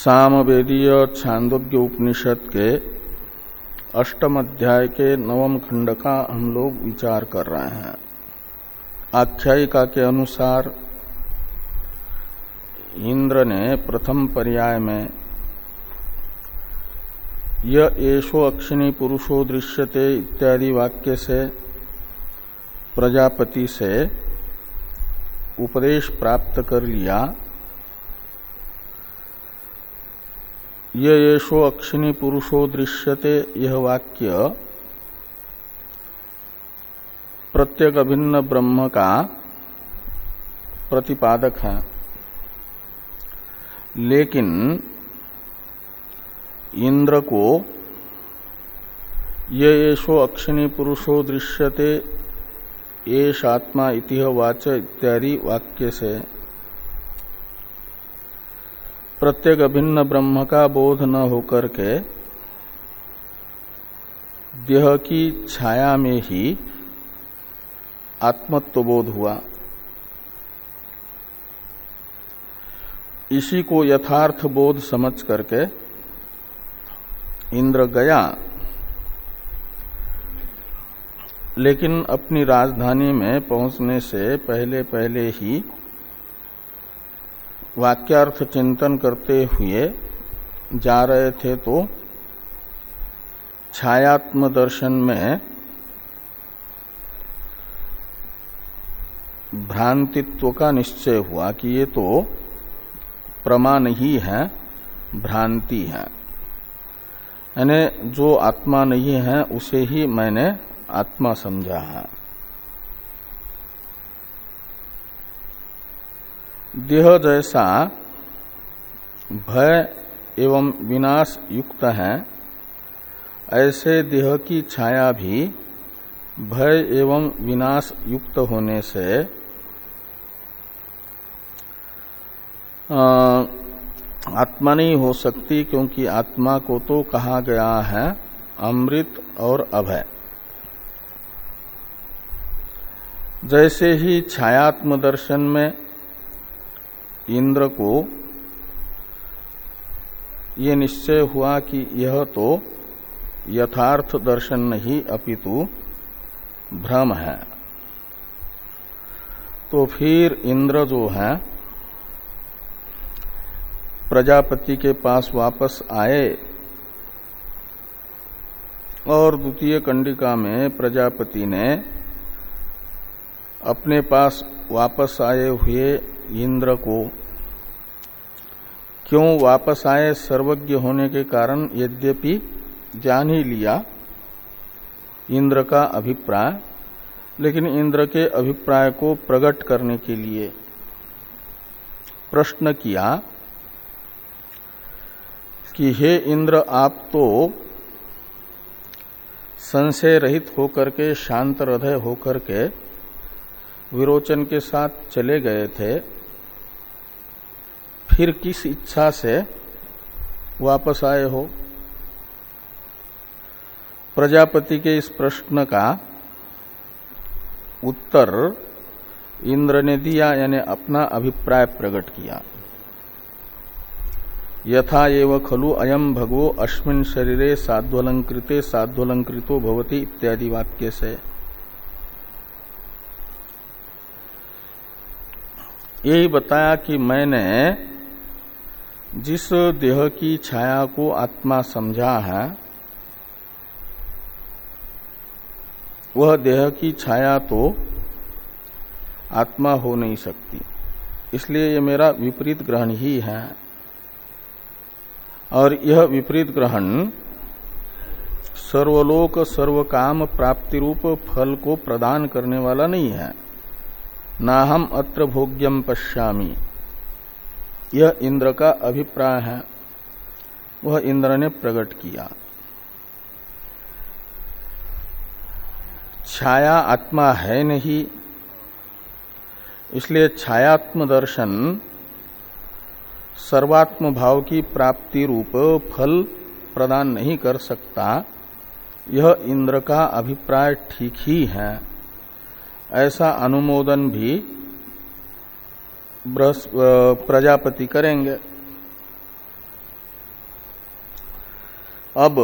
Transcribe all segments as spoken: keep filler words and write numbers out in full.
सामवेदीय छांदोग्य उपनिषद के अष्टम अध्याय के नवम खंड का हम लोग विचार कर रहे हैं। आख्यायिका के अनुसार इंद्र ने प्रथम पर्याय में य एषो अक्षिणी पुरुषो दृश्यते इत्यादि वाक्य से प्रजापति से उपदेश प्राप्त कर लिया। य एषो अक्षिणी पुरुषो दृश्यते यह वाक्य प्रत्येक अभिन्न ब्रह्म का प्रतिपादक है, लेकिन इंद्र को ये एषो अक्षिणी पुरुषो दृश्यते एष आत्मा इति वाच इत्यादि वाक्य से प्रत्येक अभिन्न ब्रह्म का बोध न होकर के देह की छाया में ही आत्मत्व बोध हुआ। इसी को यथार्थ बोध समझ करके इंद्र गया, लेकिन अपनी राजधानी में पहुंचने से पहले पहले ही वाक्यार्थ चिंतन करते हुए जा रहे थे तो छायात्म दर्शन में भ्रांतित्व का निश्चय हुआ कि ये तो प्रमा नहीं है, भ्रांति है। यानी जो आत्मा नहीं है उसे ही मैंने आत्मा समझा है। देह जैसा भय एवं विनाश युक्त है, ऐसे देह की छाया भी भय एवं विनाश युक्त होने से आत्मा नहीं हो सकती, क्योंकि आत्मा को तो कहा गया है अमृत और अभय। जैसे ही छायात्म दर्शन में इंद्र को ये निश्चय हुआ कि यह तो यथार्थ दर्शन नहीं अपितु भ्रम है, तो फिर इंद्र जो है प्रजापति के पास वापस आए और द्वितीय कंडिका में प्रजापति ने अपने पास वापस आए हुए इंद्र को, क्यों वापस आए, सर्वज्ञ होने के कारण यद्यपि जान ही लिया इंद्र का अभिप्राय, लेकिन इंद्र के अभिप्राय को प्रकट करने के लिए प्रश्न किया कि हे इंद्र, आप तो संशय रहित होकर के, शांत हृदय होकर के विरोचन के साथ चले गए थे, फिर किस इच्छा से वापस आए हो? प्रजापति के इस प्रश्न का उत्तर इंद्र ने दिया, यानी अपना अभिप्राय प्रकट किया। यथा एव खलु अयम भगवो अस्मिन् शरीरे साध्वलंकृते साध्वलंकृतो भवति इत्यादि वाक्य से यही बताया कि मैंने जिस देह की छाया को आत्मा समझा है, वह देह की छाया तो आत्मा हो नहीं सकती, इसलिए यह मेरा विपरीत ग्रहण ही है। और यह विपरीत ग्रहण सर्वलोक सर्वकाम प्राप्ति रूप फल को प्रदान करने वाला नहीं है। ना हम अत्र भोग्यम पश्यामि, यह इंद्र का अभिप्राय है, वह इंद्र ने प्रकट किया। छाया आत्मा है नहीं, इसलिए छायात्म दर्शन सर्वात्म भाव की प्राप्ति रूप फल प्रदान नहीं कर सकता। यह इंद्र का अभिप्राय ठीक ही है, ऐसा अनुमोदन भी प्रजापति करेंगे। अब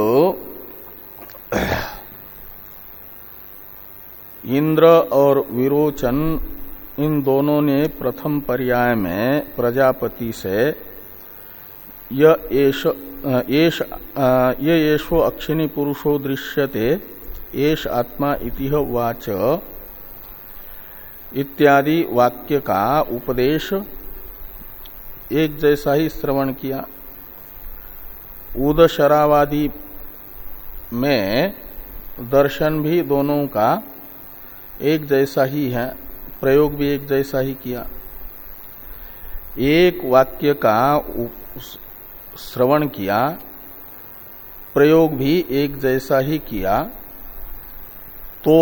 इंद्र और विरोचन इन दोनों ने प्रथम पर्याय में प्रजापति से य एष एष ये येषो अक्षिणी पुरुषो दृश्यते एष आत्मा इतिह वाच इत्यादि वाक्य का उपदेश एक जैसा ही श्रवण किया। उदशरावादि में दर्शन भी दोनों का एक जैसा ही है, प्रयोग भी एक जैसा ही किया। एक वाक्य का श्रवण किया, प्रयोग भी एक जैसा ही किया, तो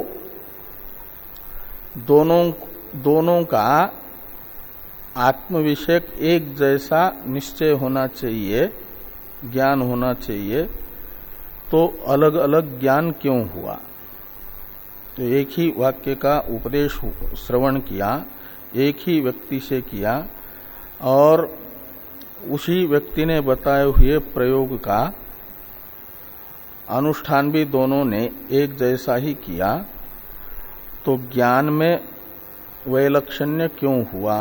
दोनों दोनों का आत्म विषयक एक जैसा निश्चय होना चाहिए, ज्ञान होना चाहिए, तो अलग अलग ज्ञान क्यों हुआ? तो एक ही वाक्य का उपदेश श्रवण किया, एक ही व्यक्ति से किया, और उसी व्यक्ति ने बताए हुए प्रयोग का अनुष्ठान भी दोनों ने एक जैसा ही किया, तो ज्ञान में वैलक्षण्य क्यों हुआ?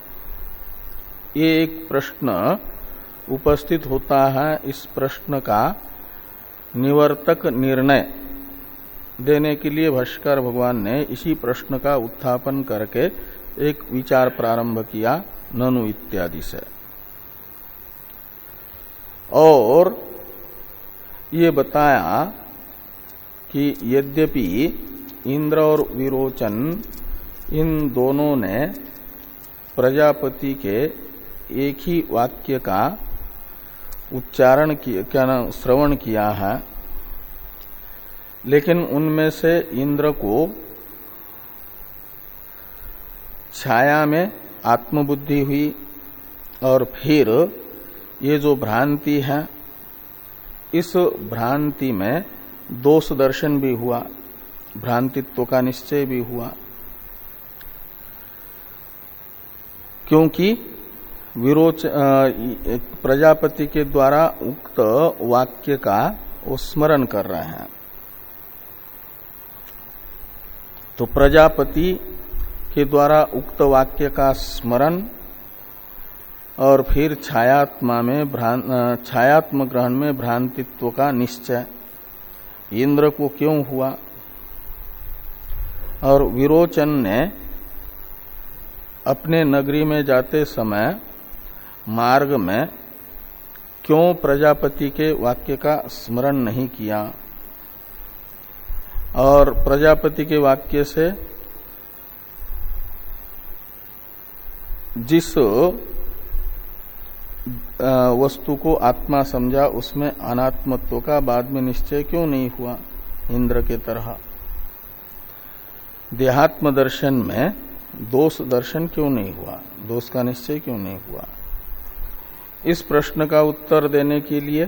ये एक प्रश्न उपस्थित होता है। इस प्रश्न का निवर्तक निर्णय देने के लिए भाष्यकार भगवान ने इसी प्रश्न का उत्थापन करके एक विचार प्रारंभ किया, ननु इत्यादि से। और ये बताया कि यद्यपि इंद्र और विरोचन इन दोनों ने प्रजापति के एक ही वाक्य का उच्चारण किया, क्या नाम, श्रवण किया है, लेकिन उनमें से इंद्र को छाया में आत्मबुद्धि हुई, और फिर ये जो भ्रांति है, इस भ्रांति में दोष दर्शन भी हुआ, भ्रांतित्व का निश्चय भी हुआ, क्योंकि विरोच प्रजापति के द्वारा उक्त वाक्य का वो स्मरण कर रहे हैं। तो प्रजापति के द्वारा उक्त वाक्य का स्मरण और फिर छायात्मा में भ्रांत छायात्म ग्रहण में भ्रांतित्व का निश्चय इंद्र को क्यों हुआ? और विरोचन ने अपने नगरी में जाते समय मार्ग में क्यों प्रजापति के वाक्य का स्मरण नहीं किया? और प्रजापति के वाक्य से जिस वस्तु को आत्मा समझा उसमें अनात्मत्व का बाद में निश्चय क्यों नहीं हुआ इंद्र के तरह? देहात्म दर्शन में दोष दर्शन क्यों नहीं हुआ? दोष का निश्चय क्यों नहीं हुआ? इस प्रश्न का उत्तर देने के लिए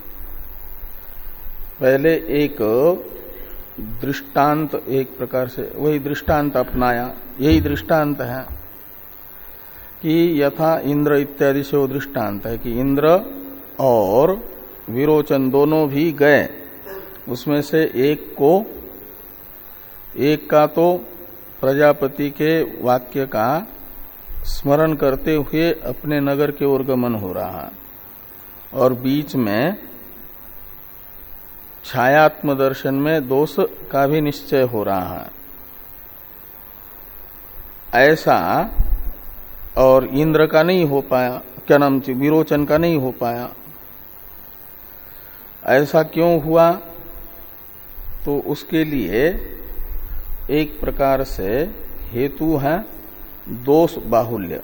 पहले एक दृष्टांत, एक प्रकार से वही दृष्टांत अपनाया। यही दृष्टांत है कि यथा इंद्र इत्यादि से वो दृष्टांत है कि इंद्र और विरोचन दोनों भी गए, उसमें से एक को एक का तो प्रजापति के वाक्य का स्मरण करते हुए अपने नगर के ओर गमन हो रहा है, और बीच में छायात्म दर्शन में दोष का भी निश्चय हो रहा है। ऐसा और इंद्र का नहीं हो पाया, क्या नाम, विरोचन का नहीं हो पाया। ऐसा क्यों हुआ? तो उसके लिए एक प्रकार से हेतु है दोष बाहुल्य।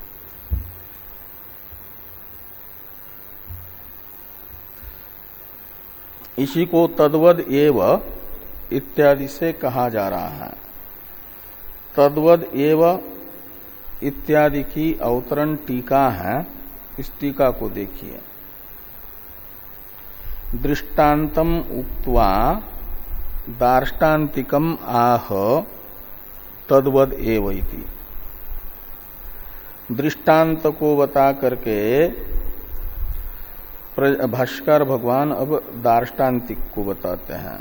इसी को तद्वद एव इत्यादि से कहा जा रहा है। तद्वद एव इत्यादि की अवतरण टीका है, इस टीका को देखिए। दृष्टान्तम उक्त्वा दार्ष्टान्तिकम आह तद्वद एव इति। दृष्टांत को बता करके भाष्यकार भगवान अब दार्ष्टान्तिक को बताते हैं।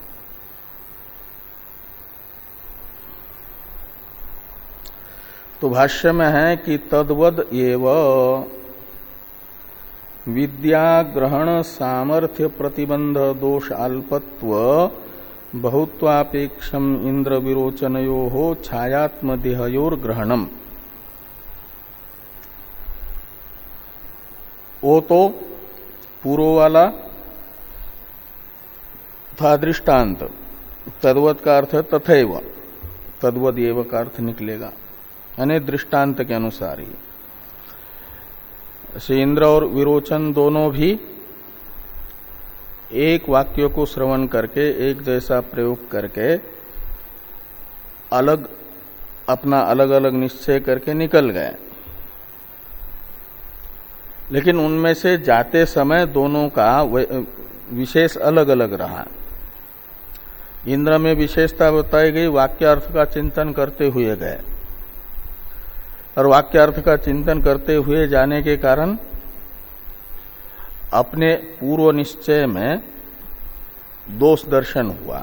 तो भाष्य में है कि तद्वद एव विद्या ग्रहण सामर्थ्य प्रतिबंध दोष अल्पत्व बहुत्वापेक्षम इंद्र विरोचनयो हो छायात्म देहयोर ग्रहणम। वो तो पूर्व वाला था दृष्टांत, तद्वत का अर्थ है तथैव, तद्वद एव का अर्थ निकलेगा, यानी दृष्टांत के अनुसार ही। से इंद्र और विरोचन दोनों भी एक वाक्य को श्रवण करके एक जैसा प्रयोग करके अलग अपना अलग अलग निश्चय करके निकल गए, लेकिन उनमें से जाते समय दोनों का विशेष अलग अलग रहा। इंद्र में विशेषता बताई गई, वाक्यार्थ का चिंतन करते हुए गए, और वाक्यार्थ का चिंतन करते हुए जाने के कारण अपने पूर्व निश्चय में दोष दर्शन हुआ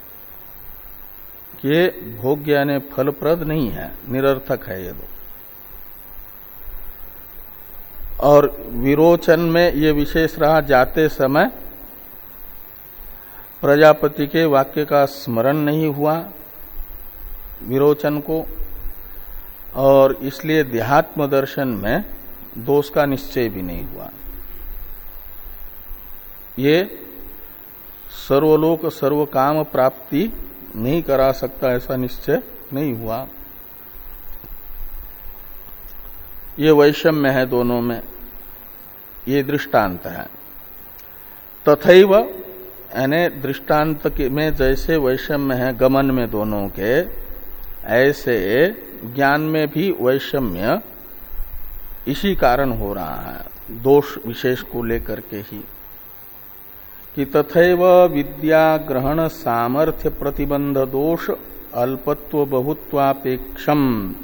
कि ये भोग्य यानी फलप्रद नहीं है, निरर्थक है ये दो। और विरोचन में ये विशेष रहा, जाते समय प्रजापति के वाक्य का स्मरण नहीं हुआ विरोचन को, और इसलिए देहात्म दर्शन में दोष का निश्चय भी नहीं हुआ। ये सर्वलोक सर्वकाम प्राप्ति नहीं करा सकता, ऐसा निश्चय नहीं हुआ। ये वैषम्य है दोनों में, ये दृष्टांत है। तथैव यानी दृष्टांत में जैसे वैषम्य है गमन में दोनों के, ऐसे ज्ञान में भी वैषम्य इसी कारण हो रहा है, दोष विशेष को लेकर के ही। कि तथैव विद्या ग्रहण सामर्थ्य प्रतिबंध दोष अल्पत्व बहुत्वापेक्षम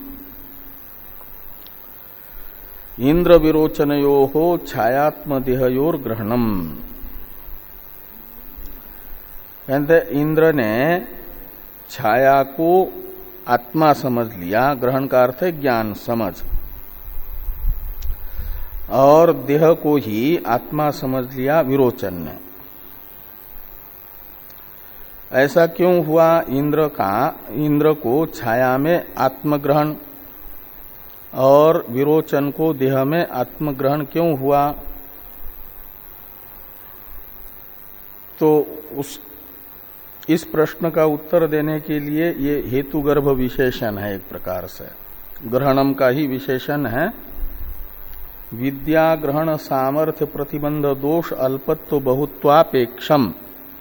इंद्र विरोचनयो हो छायात्म देहयोर ग्रहणम। कहते इंद्र ने छाया को आत्मा समझ लिया, ग्रहण का अर्थ है ज्ञान समझ, और देह को ही आत्मा समझ लिया विरोचन ने। ऐसा क्यों हुआ? इंद्र का इंद्र को छाया में आत्मग्रहण और विरोचन को देह में आत्मग्रहण क्यों हुआ? तो उस इस प्रश्न का उत्तर देने के लिए ये हेतुगर्भ विशेषण है, एक प्रकार से ग्रहणम का ही विशेषण है। विद्या ग्रहण सामर्थ्य प्रतिबंध दोष अल्पत्व बहुत्वापेक्षम,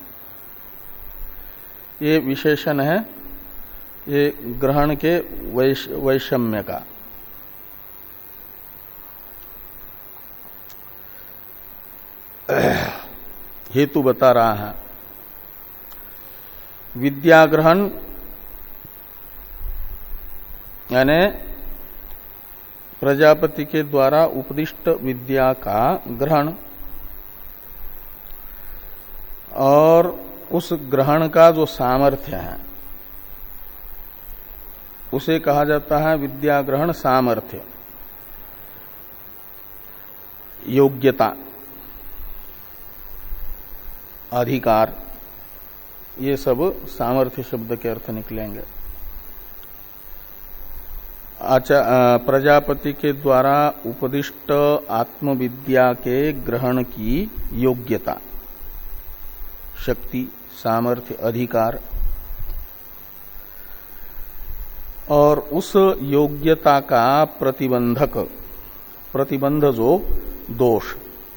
ये विशेषण है ये ग्रहण के वैश, वैषम्य का। हेतु बता रहा है। विद्या ग्रहण यानी प्रजापति के द्वारा उपदिष्ट विद्या का ग्रहण, और उस ग्रहण का जो सामर्थ्य है उसे कहा जाता है विद्या ग्रहण सामर्थ्य, योग्यता, अधिकार, ये सब सामर्थ्य शब्द के अर्थ निकलेंगे। आचा प्रजापति के द्वारा उपदिष्ट आत्मविद्या के ग्रहण की योग्यता, शक्ति, सामर्थ्य, अधिकार, और उस योग्यता का प्रतिबंधक, प्रतिबंध जो दोष,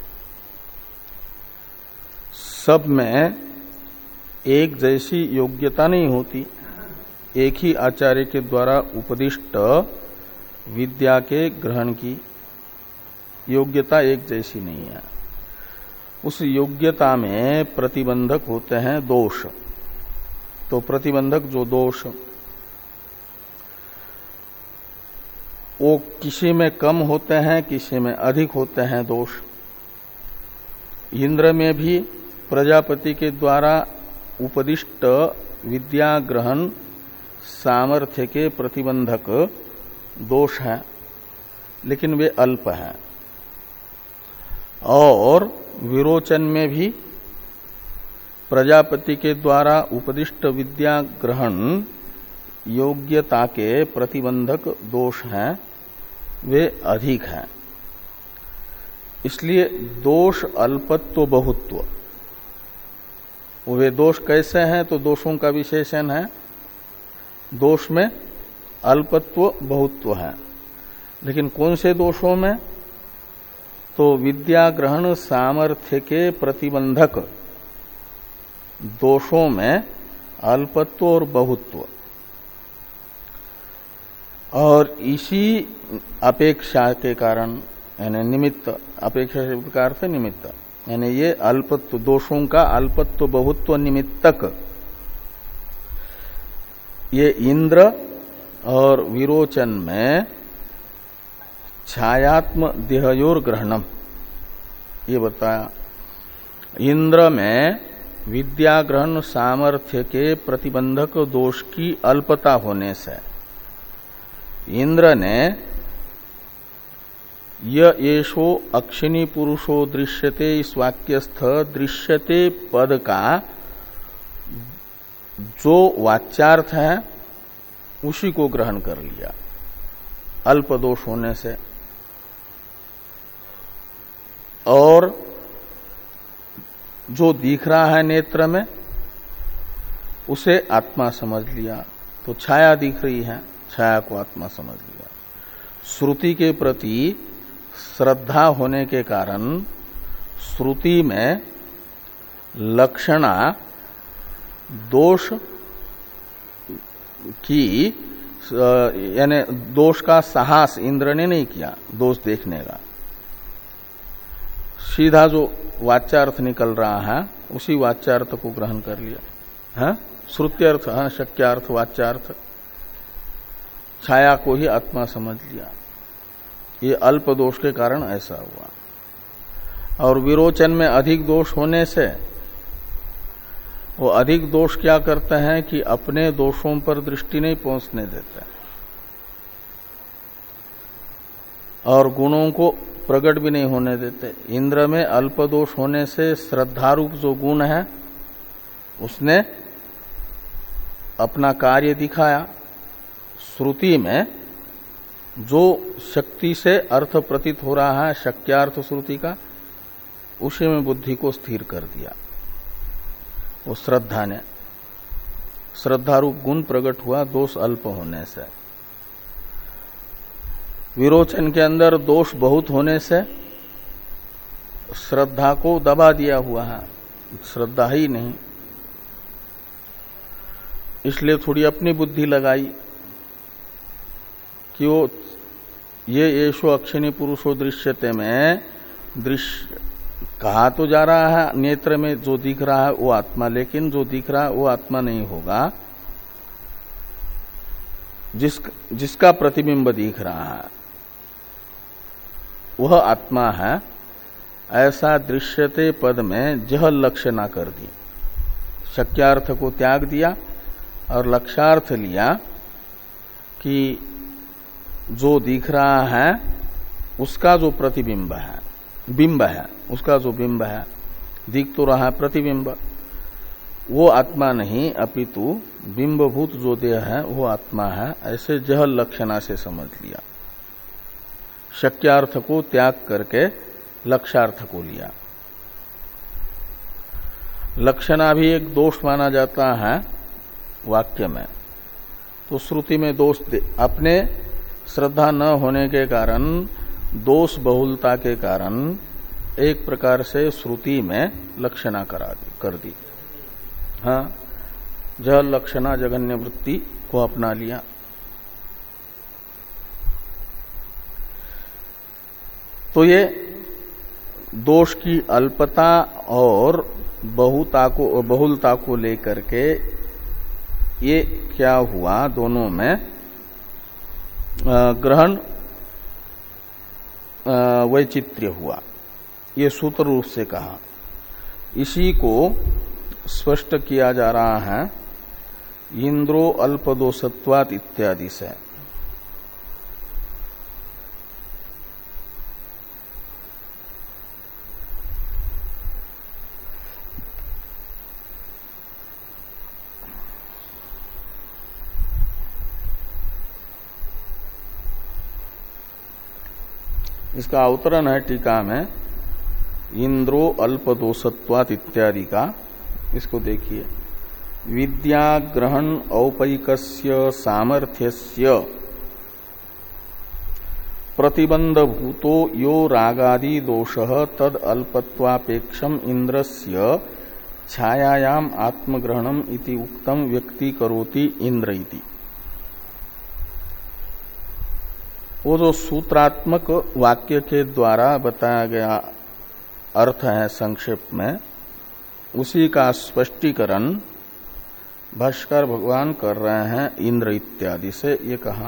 सब में एक जैसी योग्यता नहीं होती। एक ही आचार्य के द्वारा उपदिष्ट विद्या के ग्रहण की योग्यता एक जैसी नहीं है। उस योग्यता में प्रतिबंधक होते हैं दोष। तो प्रतिबंधक जो दोष, वो किसी में कम होते हैं, किसी में अधिक होते हैं दोष। इंद्र में भी प्रजापति के द्वारा उपदिष्ट विद्या ग्रहण सामर्थ्य के प्रतिबंधक दोष हैं, लेकिन वे अल्प हैं। और विरोचन में भी प्रजापति के द्वारा उपदिष्ट विद्या ग्रहण योग्यता के प्रतिबंधक दोष हैं, वे अधिक हैं। इसलिए दोष अल्पत्व बहुत्व, वे दोष कैसे हैं? तो दोषों का विशेषण है, दोष में अल्पत्व बहुत्व है। लेकिन कौन से दोषों में? तो विद्या ग्रहण सामर्थ्य के प्रतिबंधक दोषों में अल्पत्व और बहुत्व। और इसी अपेक्षा के कारण, यानी निमित्त, अपेक्षा शब्द का अर्थ निमित्त, यानी ये अल्पत्व दोषों का अल्पत्व बहुत्व निमित्तक ये इंद्र और विरोचन में छायात्म देहयोर ग्रहणम, ये बताया। इंद्र में विद्या ग्रहण सामर्थ्य के प्रतिबंधक दोष की अल्पता होने से इंद्र ने य येषो अक्षिणी पुरुषो दृश्यते, इस वाक्यस्थ दृश्यते पद का जो वाच्यार्थ है उसी को ग्रहण कर लिया अल्प दोष होने से। और जो दिख रहा है नेत्र में उसे आत्मा समझ लिया, तो छाया दिख रही है, छाया को आत्मा समझ लिया। श्रुति के प्रति श्रद्धा होने के कारण श्रुति में लक्षणा दोष की, यानी दोष का साहस इंद्र ने नहीं किया दोष देखने का। सीधा जो वाच्यार्थ निकल रहा है उसी वाच्यार्थ को ग्रहण कर लिया है। श्रुत्यर्थ, हाँ, शक्यार्थ, वाच्यार्थ, छाया को ही आत्मा समझ लिया। ये अल्प दोष के कारण ऐसा हुआ। और विरोचन में अधिक दोष होने से वो अधिक दोष क्या करते हैं कि अपने दोषों पर दृष्टि नहीं पहुंचने देते और गुणों को प्रकट भी नहीं होने देते। इंद्र में अल्प दोष होने से श्रद्धारूप जो गुण है उसने अपना कार्य दिखाया। श्रुति में जो शक्ति से अर्थ प्रतीत हो रहा है शक्यार्थ श्रुति का, उसी में बुद्धि को स्थिर कर दिया। वो श्रद्धा ने, श्रद्धारूप गुण प्रकट हुआ दोष अल्प होने से। विरोचन के अंदर दोष बहुत होने से श्रद्धा को दबा दिया हुआ है, श्रद्धा ही नहीं। इसलिए थोड़ी अपनी बुद्धि लगाई कि वो ये येषो अक्षिणी पुरुषो दृश्यते में दृश्य कहा तो जा रहा है, नेत्र में जो दिख रहा है वो आत्मा, लेकिन जो दिख रहा है वो आत्मा नहीं होगा। जिस जिसका प्रतिबिंब दिख रहा है वह आत्मा है, ऐसा दृश्यते पद में जह लक्ष्य ना कर दी, शक्यार्थ को त्याग दिया और लक्ष्यार्थ लिया कि जो दिख रहा है उसका जो प्रतिबिंब है, बिंब है, उसका जो बिंब है, दिख तो रहा है प्रतिबिंब, वो आत्मा नहीं अपितु बिंबभूत जो देह है वो आत्मा है, ऐसे जह लक्षणा से समझ लिया। शक्यार्थ को त्याग करके लक्ष्यार्थ को लिया। लक्षणा भी एक दोष माना जाता है वाक्य में, तो श्रुति में दोष अपने श्रद्धा न होने के कारण, दोष बहुलता के कारण एक प्रकार से श्रुति में लक्षणा करा दी कर दी। हाँ, जह लक्षणा जघन्य वृत्ति को अपना लिया। तो ये दोष की अल्पता और बहुता को बहुलता को लेकर के ये क्या हुआ, दोनों में ग्रहण वैचित्र्य हुआ। ये सूत्र रूप से कहा इसी को स्पष्ट किया जा रहा है इंद्रो अल्पदोषत्वात् इत्यादि से। इसका अवतरण है टीका में इंद्रो अल्पदोषत्वात् इत्यादि का। इसको देखिए, विद्या ग्रहण औपैकस्य सामर्थ्यस्य प्रतिबंधभूतो यो रागादि दोषः तद अल्पत्वापेक्षम इंद्रस्य छायायाम आत्मग्रहणम इति उक्तम व्यक्ति करोति इंद्र इति। वो जो सूत्रात्मक वाक्य के द्वारा बताया गया अर्थ है संक्षेप में, उसी का स्पष्टीकरण भाष्कर भगवान कर रहे हैं इंद्र इत्यादि से ये कहा।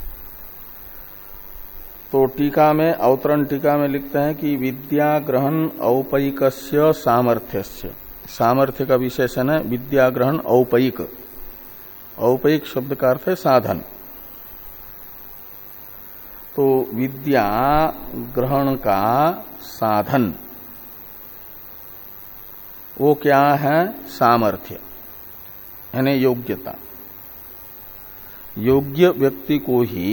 तो टीका में, अवतरण टीका में लिखते हैं कि विद्या ग्रहण औपैकस्य सामर्थ्यस्य, सामर्थ्य का विशेषण है विद्या ग्रहण औपैक। औपैक शब्द का अर्थ है साधन। तो विद्या ग्रहण का साधन वो क्या है? सामर्थ्य, यानी योग्यता। योग्य व्यक्ति को ही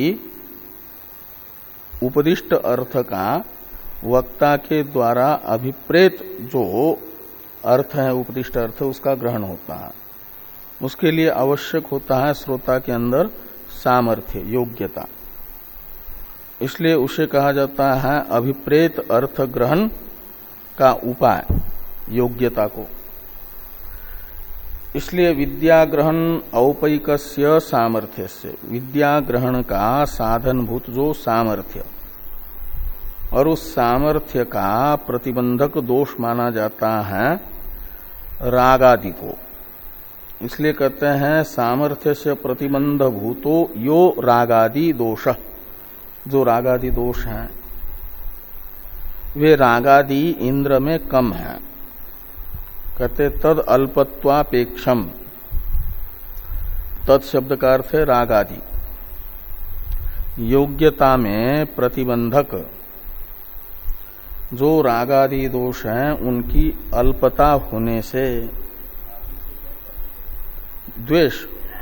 उपदिष्ट अर्थ का वक्ता के द्वारा अभिप्रेत जो अर्थ है, उपदिष्ट अर्थ, उसका ग्रहण होता है। उसके लिए आवश्यक होता है श्रोता के अंदर सामर्थ्य, योग्यता। इसलिए उसे कहा जाता है अभिप्रेत अर्थ ग्रहण का उपाय, योग्यता को। इसलिए विद्या ग्रहण औपैकस्य सामर्थ्यस्य, विद्या ग्रहण का साधनभूत जो सामर्थ्य, और उस सामर्थ्य का प्रतिबंधक दोष माना जाता है रागादि को। इसलिए कहते हैं सामर्थ्य से प्रतिबंध भूतो यो रागादि दोष। जो रागादि दोष हैं वे रागादि इंद्र में कम है। कहते तद अल्पत्वापेक्षम, तद शब्द का अर्थ है रागादि। योग्यता में प्रतिबंधक जो रागादि दोष हैं उनकी अल्पता होने से, द्वेष,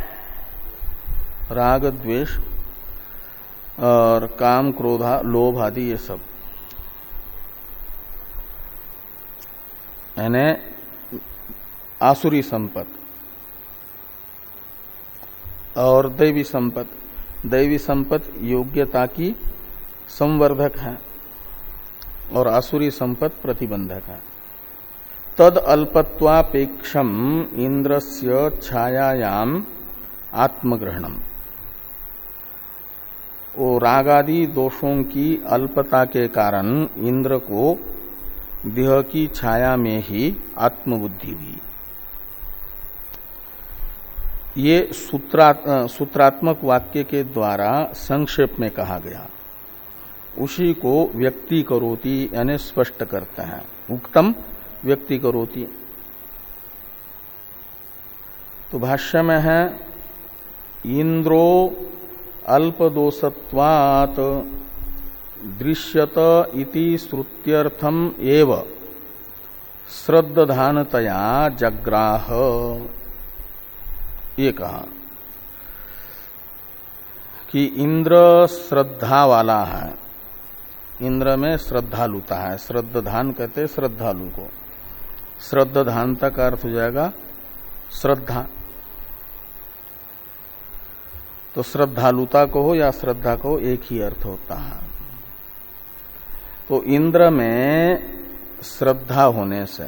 राग द्वेष और काम क्रोधा लोभ आदि ये सब, यानी आसुरी संपत्ति और दैवी संपत्ति। दैवी संपत्ति योग्यता की संवर्धक है और आसुरी संपत्ति प्रतिबंधक है। तद अल्पत्वापेक्षम इंद्रस्य छायायाम आत्मग्रहणम, वो रागादि दोषों की अल्पता के कारण इंद्र को देह की छाया में ही आत्मबुद्धि हुई। ये सूत्रा, सूत्रात्मक वाक्य के द्वारा संक्षेप में कहा गया। उसी को व्यक्ति करोति यानी स्पष्ट करते हैं। उक्तम व्यक्ति करोति। तो भाष्य में है इंद्रो अल्पदोषत्वात् दृश्यत इति श्रुत्यर्थम एव श्रद्धानतया जग्राह। ये कहा कि इंद्र श्रद्धा वाला है, इंद्र में श्रद्धालुता है। श्रद्धान कहते श्रद्धालु को। श्रद्धानता का अर्थ हो जाएगा श्रद्धा। तो श्रद्धालुता को हो या श्रद्धा को एक ही अर्थ होता है। तो इंद्र में श्रद्धा होने से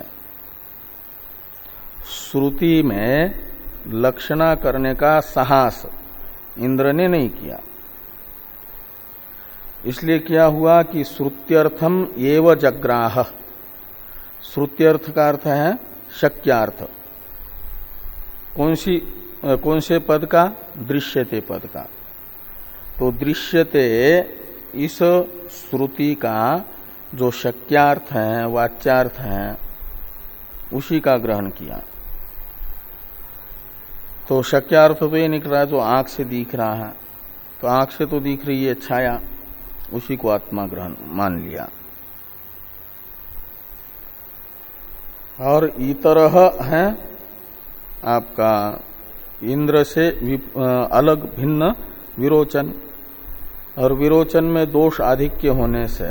श्रुति में लक्षणा करने का साहस इंद्र ने नहीं किया। इसलिए क्या हुआ कि श्रुत्यर्थम एव जग्राह। श्रुत्यर्थ का अर्थ है शक्यार्थ। कौन सी कौन से पद का? दृश्यते पद का। तो दृश्यते इस श्रुति का जो शक्यार्थ है, वाच्यार्थ है, उसी का ग्रहण किया। तो शक्यार्थ तो ये निकल रहा है जो आंख से दिख रहा है, तो आंख से तो दिख रही है छाया, उसी को आत्मा ग्रहण मान लिया। और इतरह है आपका इंद्र से अलग भिन्न विरोचन, और विरोचन में दोष आधिक्य होने से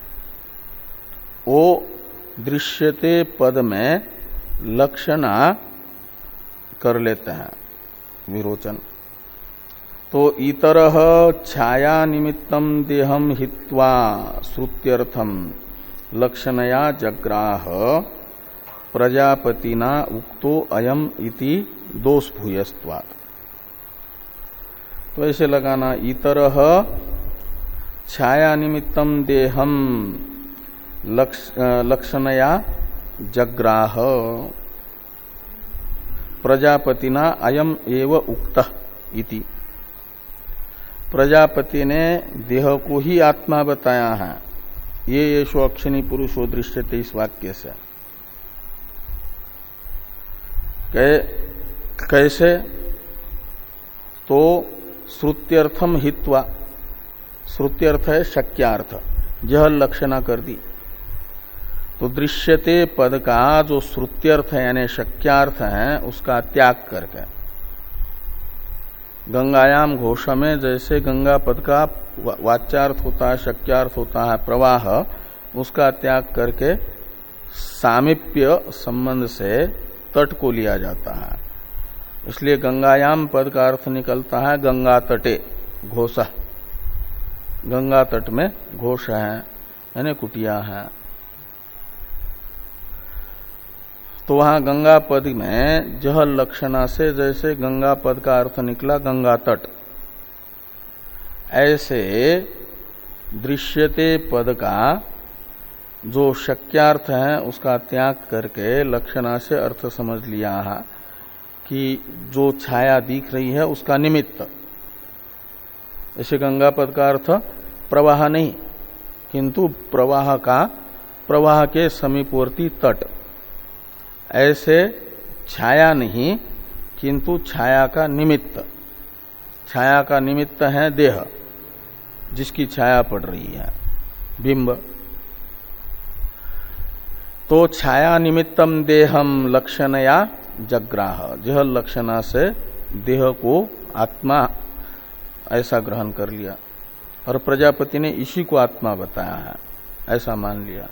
वो दृश्यते पद में लक्षणा कर लेते हैं विरोचन। तो इतरह छाया निमित्तम देहम हित्वा श्रुत्यर्थम लक्षणया जग्राह प्रजापतिना उक्तो अयम इति दोष भूयस्त्वात्। तो ऐसे लगाना, इतरह छाया निमित्तम देहम लक्ष, लक्षणया जग्राह प्रजापतिना अयम एव उक्तः इति। प्रजापति ने देह को ही आत्मा बताया है, ये येषु अक्षिणी पुरुषो दृश्यते इस वाक्य से। कैसे? तो श्रुत्यर्थम हित्वा, श्रुत्यर्थ है शक्यार्थ, यह लक्षणा कर दी। तो दृश्यते पद का जो श्रुत्यर्थ है यानी शक्यार्थ है उसका त्याग करके, गंगायाम घोष में जैसे गंगा पद का वाच्यार्थ होता है, शक्यार्थ होता है प्रवाह, उसका त्याग करके सामीप्य संबंध से तट को लिया जाता है। इसलिए गंगायाम पद का अर्थ निकलता है गंगा तटे घोष, गंगा तट में घोष है यानी कुटिया है। तो वहां गंगा पद में जह लक्षणा से जैसे गंगा पद का अर्थ निकला गंगा तट, ऐसे दृश्यते पद का जो शक्यार्थ है उसका त्याग करके लक्षणा से अर्थ समझ लिया है कि जो छाया दिख रही है उसका निमित्त। ऐसे गंगा पद का अर्थ प्रवाह नहीं, किंतु प्रवाह का प्रवाह के समीपवर्ती तट, ऐसे छाया नहीं किंतु छाया का निमित्त। छाया का निमित्त है देह, जिसकी छाया पड़ रही है, बिंब। तो छाया निमित्तम देहम लक्षणया जग्राह, यह लक्षणा से देह को आत्मा ऐसा ग्रहण कर लिया, और प्रजापति ने इसी को आत्मा बताया है, ऐसा मान लिया।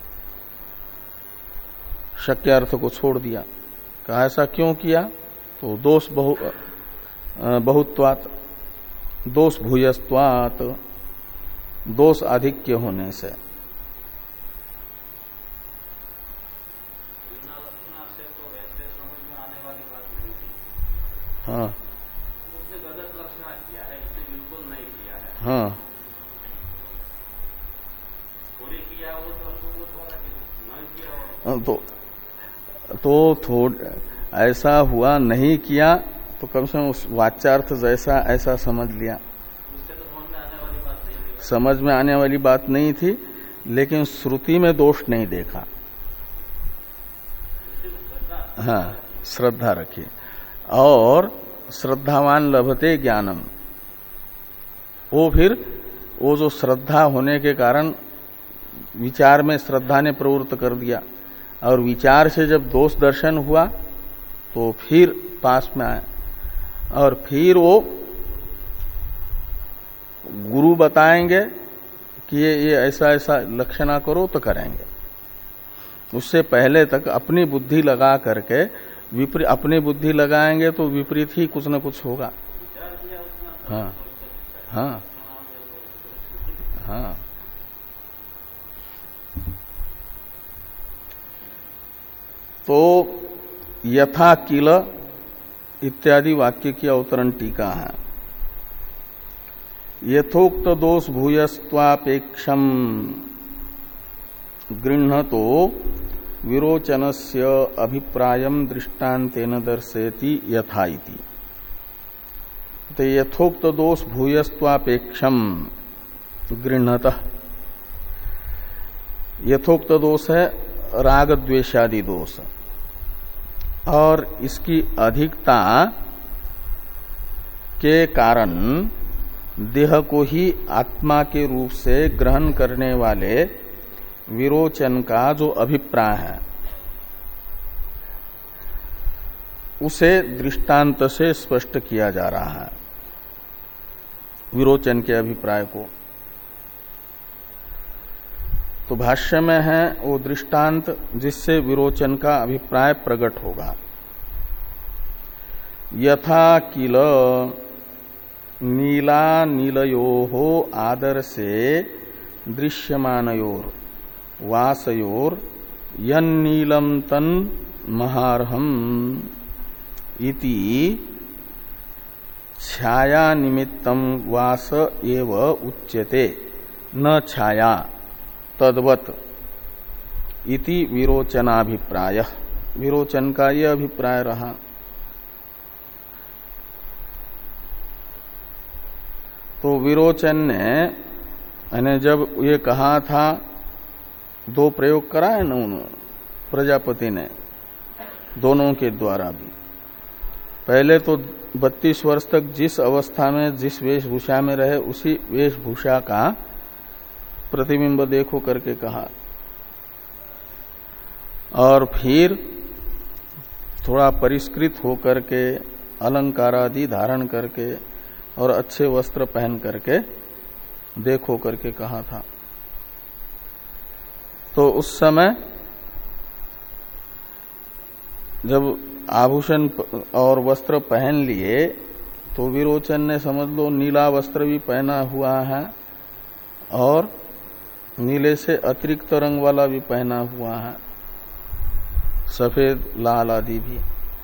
शक्य अर्थ को छोड़ दिया। कहा ऐसा क्यों किया? तो दोष बहु बहुत्वात्, दोष भूयस्त्वात्, दोष आधिक्य होने से। हाँ हाँ तो तो थोड़ ऐसा हुआ नहीं किया तो कम से कम उस वाच्यार्थ जैसा ऐसा समझ लिया। समझ में आने वाली बात नहीं थी, लेकिन श्रुति में दोष नहीं देखा। हाँ, श्रद्धा रखिए। और श्रद्धावान लभते ज्ञानम, वो फिर वो जो श्रद्धा होने के कारण विचार में श्रद्धा ने प्रवृत्त कर दिया, और विचार से जब दोष दर्शन हुआ तो फिर पास में आए, और फिर वो गुरु बताएंगे कि ये ये ऐसा ऐसा लक्षणा करो तो करेंगे। उससे पहले तक अपनी बुद्धि लगा करके विपरीत, अपनी बुद्धि लगाएंगे तो विपरीत ही कुछ न कुछ होगा। हाँ हाँ हाँ। तो यथा किल इत्यादि वाक्य की अवतरण टीका है। यथोक्त दोष भूयस्त्वापेक्षम गृह्णतो विरोचनस्य अभिप्रायम दृष्टान्तेन दर्शयति यथा इति। तो यथोक्त दोष भूयस्त्वापेक्षम गृह्णतः, यथोक्त दोष है राग द्वेषादि दोष, और इसकी अधिकता के कारण देह को ही आत्मा के रूप से ग्रहण करने वाले विरोचन का जो अभिप्राय है उसे दृष्टांत से स्पष्ट किया जा रहा है, विरोचन के अभिप्राय को। तो भाष्य में है वो दृष्टांत जिससे विरोचन का अभिप्राय प्रकट होगा। यथा किल नीला नीलयोः आदर्शे दृश्यमानयोर वासयोर यन्नीलम तन महार्हम् इति छाया निमित्तम वास एव उच्यते न छाया तद्वत् इति विरोचनाभिप्राय। विरोचन का यह अभिप्राय रहा। तो विरोचन ने यानी जब ये कहा था, दो प्रयोग करा है ना उन्होंने, प्रजापति ने दोनों के द्वारा भी। पहले तो बत्तीस वर्ष तक जिस अवस्था में जिस वेशभूषा में रहे उसी वेशभूषा का प्रतिबिंब देखो करके कहा, और फिर थोड़ा परिष्कृत होकर के अलंकार आदि धारण करके और अच्छे वस्त्र पहन करके देखो करके कहा था। तो उस समय जब आभूषण और वस्त्र पहन लिए तो विरोचन ने समझ लो नीला वस्त्र भी पहना हुआ है और नीले से अतिरिक्त रंग वाला भी पहना हुआ है, सफेद लाल आदि भी,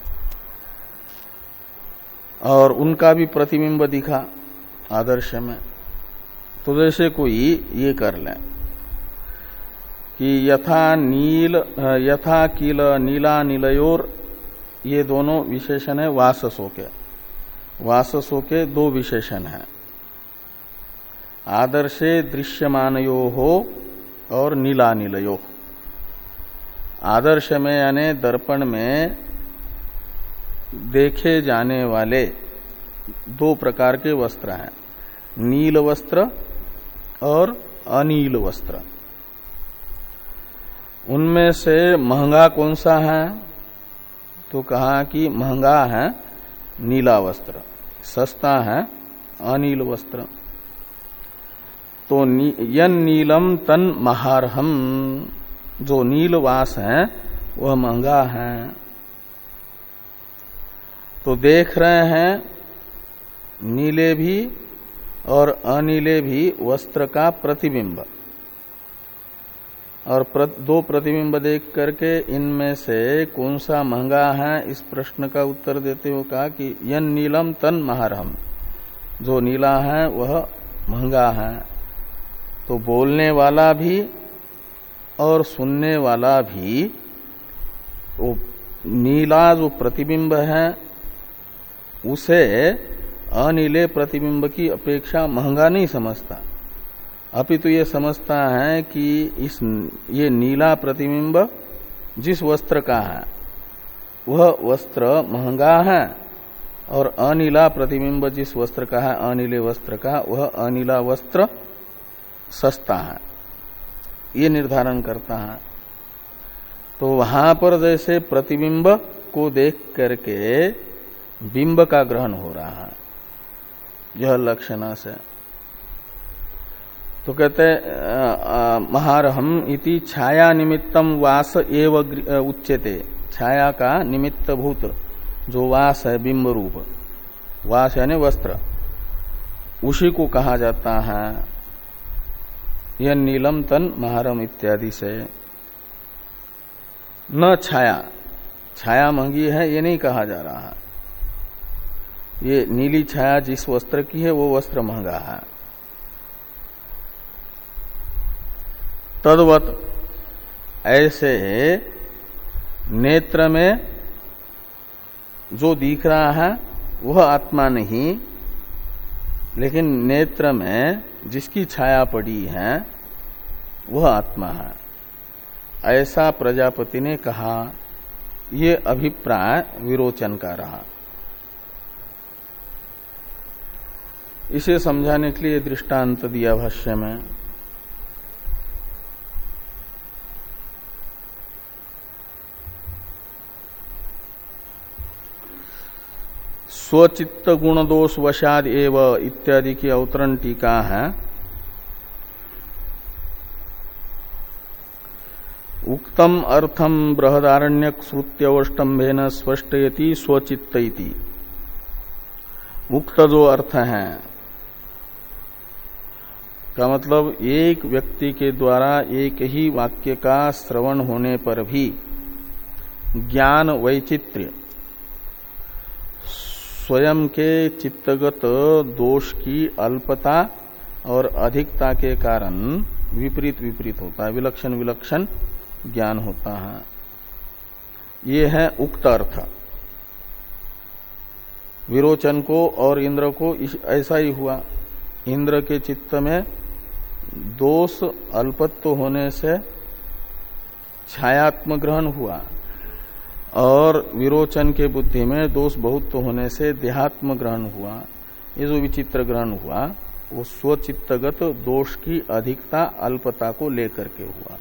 और उनका भी प्रतिबिंब दिखा आदर्श में। तो जैसे कोई ये कर ले कि यथा नील यथा किल नीला नीलयोर, ये दोनों विशेषण है वाससों के। वाससों के दो विशेषण हैं, आदर्शे दृश्यमानयो हो और नीला नीलयो। आदर्श में यानी दर्पण में देखे जाने वाले दो प्रकार के वस्त्र हैं, नील वस्त्र और अनील वस्त्र। उनमें से महंगा कौन सा है? तो कहा कि महंगा है नीला वस्त्र, सस्ता है अनील वस्त्र। तो नी, यन नीलम तन महार्हम, जो नीलवास है वह महंगा है। तो देख रहे हैं नीले भी और अनीले भी वस्त्र का प्रतिबिंब, और प्र, दो प्रतिबिंब देख करके इनमें से कौन सा महंगा है, इस प्रश्न का उत्तर देते हुए कहा कि यन नीलम तन महार्हम, जो नीला है वह महंगा है। तो बोलने वाला भी और सुनने वाला भी वो नीला जो प्रतिबिंब है उसे अनीले प्रतिबिंब की अपेक्षा महंगा नहीं समझता, अपितु ये समझता है कि इस ये नीला प्रतिबिंब जिस वस्त्र का है वह वस्त्र महंगा है, और अनीला प्रतिबिंब जिस वस्त्र का है, अनीले वस्त्र का, वह अनीला वस्त्र सस्ता है, ये निर्धारण करता है। तो वहां पर जैसे प्रतिबिंब को देख करके बिंब का ग्रहण हो रहा है यह लक्षणा से, तो कहते महारहम इति छाया निमित्तम वास एव उच्यते। छाया का निमित्त भूत जो वास है, बिंब रूप वास यानी वस्त्र, उसी को कहा जाता है यह नीलम तन महारम इत्यादि से। न छाया, छाया महंगी है ये नहीं कहा जा रहा है, ये नीली छाया जिस वस्त्र की है वो वस्त्र महंगा है। तद्वत ऐसे नेत्र में जो दिख रहा है वह आत्मा नहीं, लेकिन नेत्र में जिसकी छाया पड़ी है वह आत्मा है, ऐसा प्रजापति ने कहा। ये अभिप्राय विरोचन का रहा। इसे समझाने के लिए दृष्टांत दिया भाष्य में। स्वचित्त गुण दोष वशाद एव इत्यादि की अवतरण टीका है। उक्तम अर्थम बृहदारण्यक श्रुत्यवष्टम्भेन स्पष्टयति स्वचित्त इति। उक्त जो अर्थ है का मतलब एक व्यक्ति के द्वारा एक ही वाक्य का श्रवण होने पर भी ज्ञान वैचित्र्य स्वयं के चित्तगत दोष की अल्पता और अधिकता के कारण विपरीत विपरीत होता है, विलक्षण विलक्षण ज्ञान होता है। ये है उक्त अर्थ। विरोचन को और इंद्र को ऐसा ही हुआ। इंद्र के चित्त में दोष अल्पत्व होने से छायात्म ग्रहण हुआ और विरोचन के बुद्धि में दोष बहुत्व होने से देहात्म ग्रहण हुआ। ये जो विचित्र ग्रहण हुआ वो स्वचित्तगत दोष की अधिकता अल्पता को लेकर के हुआ।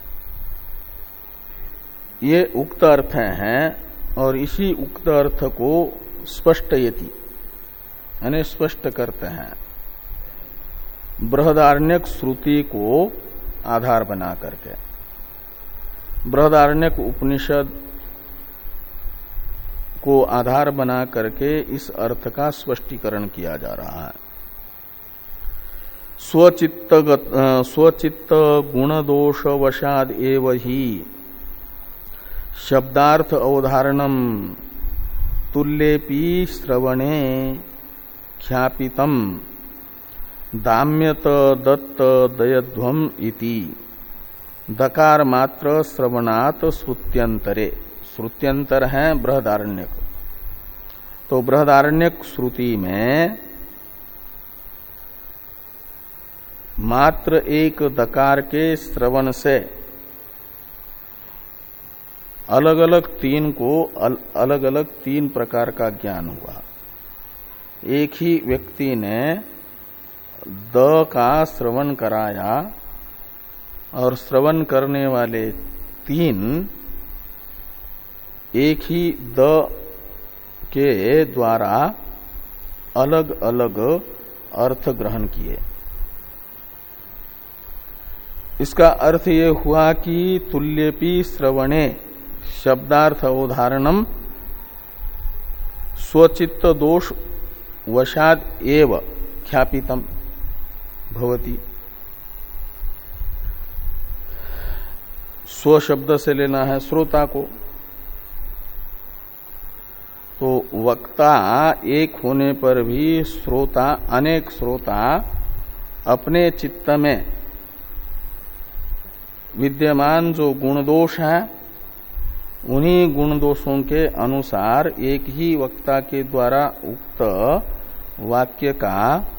ये उक्त अर्थ हैं और इसी उक्त अर्थ को स्पष्टयति यानी स्पष्ट करते हैं बृहदारण्यक श्रुति को आधार बना करके। बृहदारण्यक उपनिषद को आधार बना करके इस अर्थ का स्पष्टीकरण किया जा रहा है। स्वचित्त स्वचित्त गुण दोष वशाद एव ही शब्दार्थ अवधारणम तुल्येपि श्रवणे ख्यापितम दाम्यत दत्त दयध्वम इति दकार मात्र श्रवणात् श्रुत्यंतरे। श्रुत्यंतर है बृहदारण्यक। तो बृहदारण्यक श्रुति में मात्र एक दकार के श्रवण से अलग अलग तीन को अल, अलग अलग तीन प्रकार का ज्ञान हुआ। एक ही व्यक्ति ने द का श्रवण कराया और श्रवण करने वाले तीन एक ही द के द्वारा अलग अलग अर्थ ग्रहण किए। इसका अर्थ ये हुआ कि तुल्यपि श्रवणे शब्दार्थ अवधारणम स्वचित्त दोष वशाद एव ख्यापितम भवति। स्व शब्द से लेना है श्रोता को। तो वक्ता एक होने पर भी श्रोता अनेक श्रोता अपने चित्त में विद्यमान जो गुण दोष है उन्हीं गुण दोषों के अनुसार एक ही वक्ता के द्वारा उक्त वाक्य का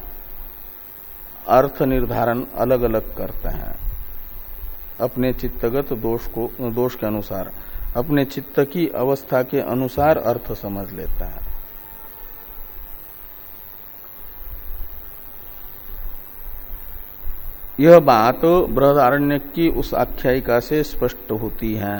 अर्थ निर्धारण अलग अलग करते हैं। अपने चित्तगत दोष को दोष के अनुसार अपने चित्त की अवस्था के अनुसार अर्थ समझ लेता है। यह बात बृहदारण्यक की उस आख्यायिका से स्पष्ट होती है।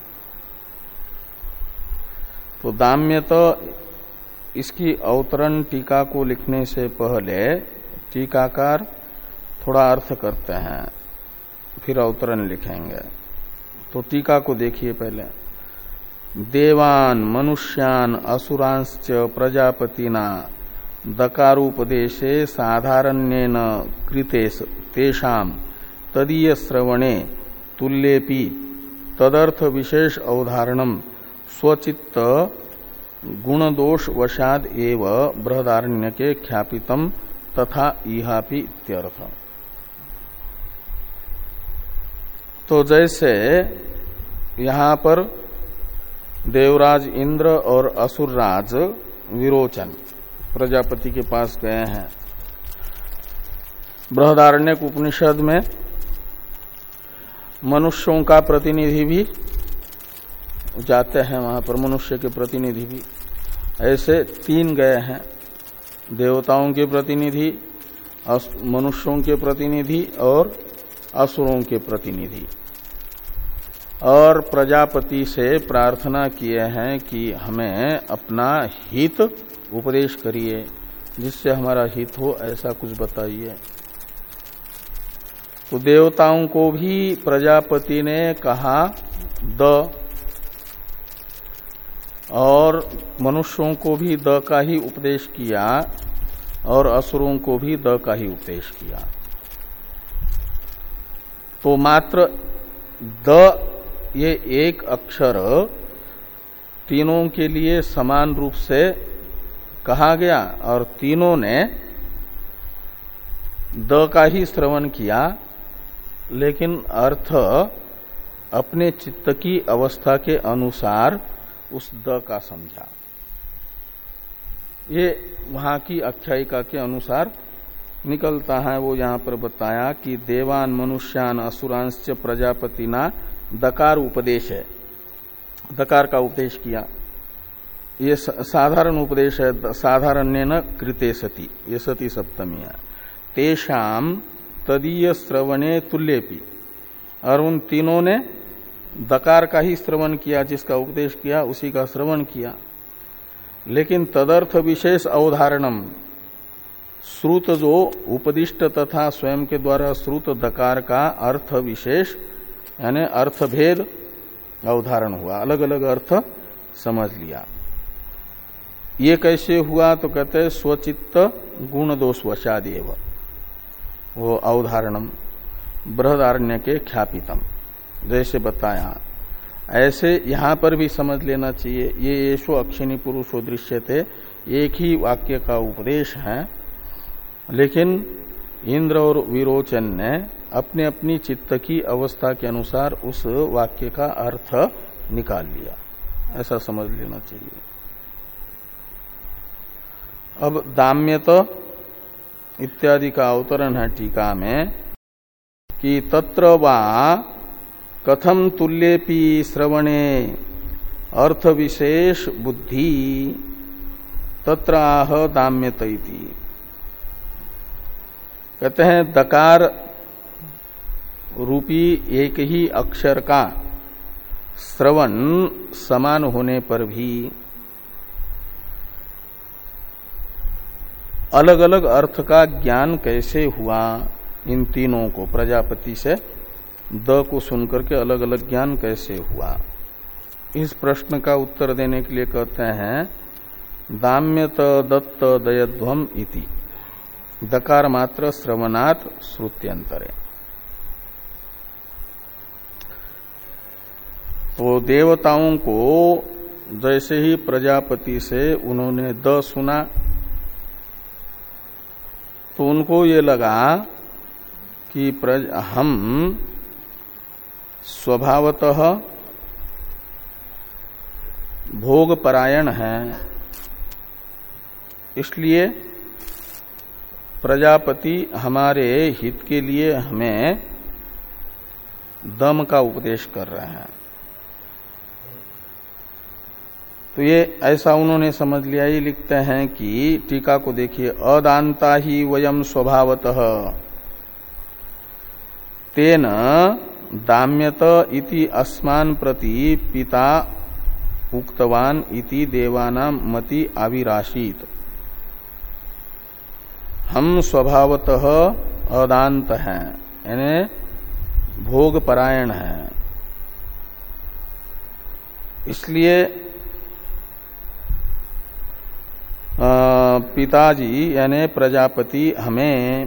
तो दाम्यत इसकी अवतरण टीका को लिखने से पहले टीकाकार थोड़ा अर्थ करते हैं, फिर अवतरण लिखेंगे। तो टीका को देखिए पहले। देवान मनुष्यान असुरांश्च प्रजापतिना दकारोपदेशे साधारण्येन कृतेस तेषाम तदीय श्रवणे तुल्येपि तदर्थ विशेष अवधारणम स्वचित्त गुणदोष वशाद एव बृहदारण्यके ख्यापितम तथा इहापि इत्यर्थ। तो जैसे यहां पर देवराज इंद्र और असुरराज विरोचन प्रजापति के पास गए हैं। बृहदारण्यक उपनिषद में मनुष्यों का प्रतिनिधि भी जाते हैं वहां पर मनुष्य के प्रतिनिधि भी। ऐसे तीन गए हैं, देवताओं के प्रतिनिधि, मनुष्यों के प्रतिनिधि और असुरों के प्रतिनिधि। और प्रजापति से प्रार्थना किए हैं कि हमें अपना हित उपदेश करिए, जिससे हमारा हित हो, ऐसा कुछ बताइए। तो देवताओं को भी प्रजापति ने कहा द, और मनुष्यों को भी द का ही उपदेश किया, और असुरों को भी द का ही उपदेश किया। तो मात्र द ये एक अक्षर तीनों के लिए समान रूप से कहा गया, और तीनों ने द का ही श्रवण किया, लेकिन अर्थ अपने चित्त की अवस्था के अनुसार उस द का समझा। ये वहां की आख्यायिका के अनुसार निकलता है। वो यहां पर बताया कि देवान मनुष्यान असुरांश्च प्रजापतिना दकार उपदेश है, दकार का उपदेश किया। ये साधारण उपदेश है, साधारण्येन कृते सति, ये सती सप्तमी है। तेषाम तदीय श्रवणे तुल्येपि, और उन तीनों ने दकार का ही श्रवण किया, जिसका उपदेश किया उसी का श्रवण किया। लेकिन तदर्थ विशेष अवधारणम, श्रुत जो उपदिष्ट तथा स्वयं के द्वारा श्रुत दकार का अर्थ विशेष यानी अर्थभेद अवधारण हुआ, अलग अलग अर्थ समझ लिया। ये कैसे हुआ? तो कहते हैं स्वचित्त गुण दोष वशादेव, वो अवधारणम बृहदारण्य के ख्यापितम, जैसे बताया ऐसे यहां पर भी समझ लेना चाहिए। ये येषु अक्षिणी पुरुषो दृश्यते, एक ही वाक्य का उपदेश है, लेकिन इंद्र और विरोचन ने अपने अपनी चित्त की अवस्था के अनुसार उस वाक्य का अर्थ निकाल लिया, ऐसा समझ लेना चाहिए। अब दाम्यत इत्यादि का अवतरण है टीका में कि तत्र वा कथम तुल्येपि श्रवणे अर्थ विशेष बुद्धि तत्र आह दाम्यत इति। कहते हैं दकार रूपी एक ही अक्षर का श्रवण समान होने पर भी अलग अलग अर्थ का ज्ञान कैसे हुआ इन तीनों को? प्रजापति से द को सुनकर के अलग अलग ज्ञान कैसे हुआ? इस प्रश्न का उत्तर देने के लिए कहते हैं दाम्यत दत्त दयध्वम इति, दकार मात्र श्रवणात् श्रुत्यंतरे। तो देवताओं को जैसे ही प्रजापति से उन्होंने द सुना तो उनको ये लगा कि प्रज हम स्वभावतः भोग परायण हैं, इसलिए प्रजापति हमारे हित के लिए हमें दम का उपदेश कर रहे हैं। तो ये ऐसा उन्होंने समझ लिया। ये लिखते हैं कि टीका को देखिए, अदांता ही वयम स्वभावतः तेन दाम्यत इति अस्मान प्रति पिता उक्तवान इति देवानां मति आविराशीत। हम स्वभावतः अदांत हैं, यानी भोग परायण हैं, इसलिए पिताजी यानी प्रजापति हमें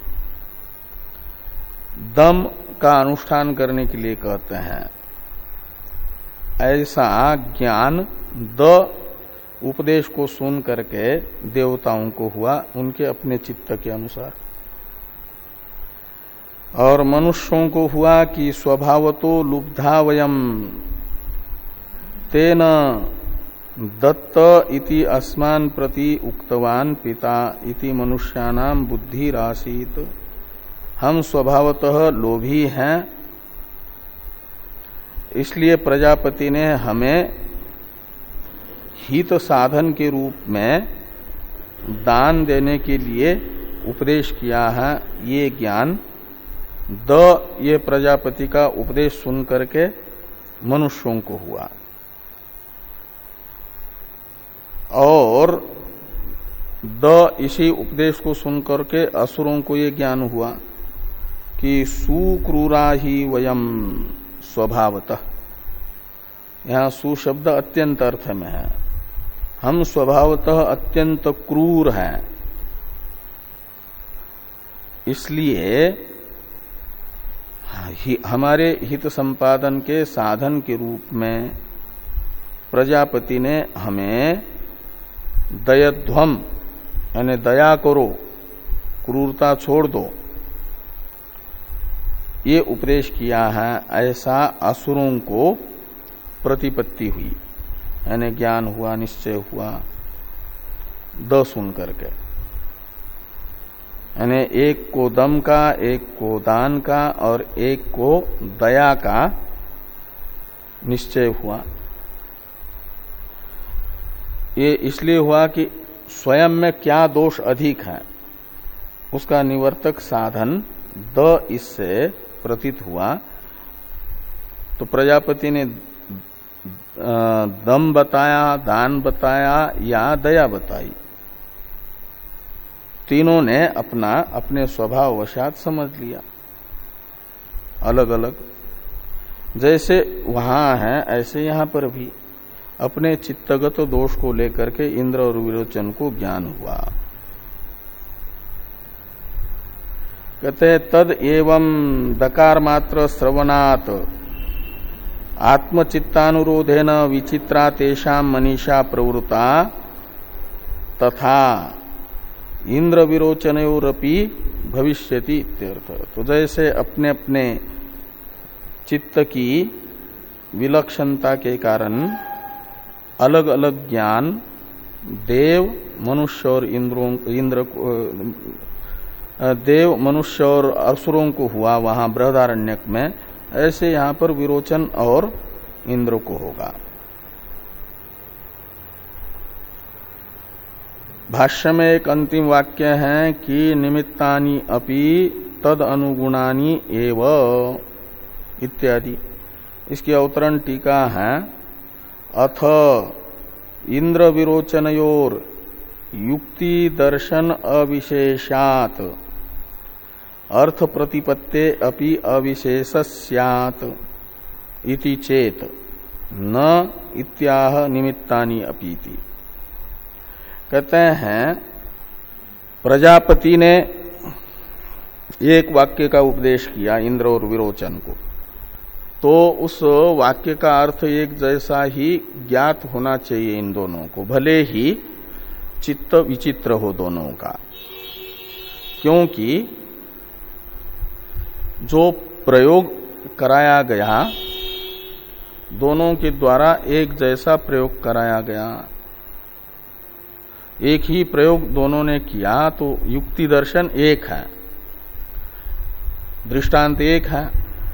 दम का अनुष्ठान करने के लिए कहते हैं। ऐसा ज्ञान द उपदेश को सुन करके देवताओं को हुआ, उनके अपने चित्त के अनुसार, और मनुष्यों को हुआ कि स्वभावतो लुब्धा वयम तेन दत्त इति अस्मान प्रति उक्तवान पिता इति मनुष्यानाम बुद्धि राशीत। हम स्वभावतः लोभी हैं, इसलिए प्रजापति ने हमें हित साधन के रूप में दान देने के लिए उपदेश किया है। ये ज्ञान द ये प्रजापति का उपदेश सुन करके मनुष्यों को हुआ, और द इसी उपदेश को सुनकर के असुरों को ये ज्ञान हुआ कि सुक्रूरा ही वयम स्वभावतः। यहां सु शब्द अत्यंत अर्थ में है, हम स्वभावतः अत्यंत क्रूर हैं। इसलिए हमारे हित संपादन के साधन के रूप में प्रजापति ने हमें दयध्वम यानी दया करो, क्रूरता छोड़ दो, ये उपदेश किया है। ऐसा असुरों को प्रतिपत्ति हुई, यानी ज्ञान हुआ, निश्चय हुआ द सुन करके। यानी एक को दम का, एक को दान का और एक को दया का निश्चय हुआ। ये इसलिए हुआ कि स्वयं में क्या दोष अधिक है उसका निवर्तक साधन द इससे प्रतीत हुआ। तो प्रजापति ने दम बताया, दान बताया या दया बताई, तीनों ने अपना अपने स्वभाव वशात समझ लिया अलग अलग। जैसे वहां है ऐसे यहां पर भी अपने चित्तगत दोष को लेकर के इंद्र और विरोचन को ज्ञान हुआ। कहते तद एवं दकार मात्र श्रवणात् आत्मचित्तानुरोधेन विचित्रा तेषां मनीषा प्रवृत्ता तथा इंद्र विरोचनयोरपि भविष्यति इत्यर्थ। तो जैसे अपने अपने चित्त की विलक्षणता के कारण अलग अलग ज्ञान देव मनुष्य और इंद्रों इंद्र देव मनुष्य और असुरों को हुआ वहां बृहदारण्यक में, ऐसे यहां पर विरोचन और इंद्र को होगा। भाष्य में एक अंतिम वाक्य है कि निमित्तानि अपि तद अनुगुणानि एव इत्यादि। इसकी अवतरण टीका है अथ इंद्र विरोचनयोर युक्ति दर्शन अविशेषात् अर्थ प्रतिपत्ते अपि अविशेष स्यात् इति चेत न इत्याह निमित्तानि अपीति। कहते हैं प्रजापति ने एक वाक्य का उपदेश किया इंद्र और विरोचन को, तो उस वाक्य का अर्थ एक जैसा ही ज्ञात होना चाहिए इन दोनों को, भले ही चित्त विचित्र हो दोनों का। क्योंकि जो प्रयोग कराया गया दोनों के द्वारा एक जैसा प्रयोग कराया गया, एक ही प्रयोग दोनों ने किया, तो युक्ति दर्शन एक है, दृष्टांत एक है,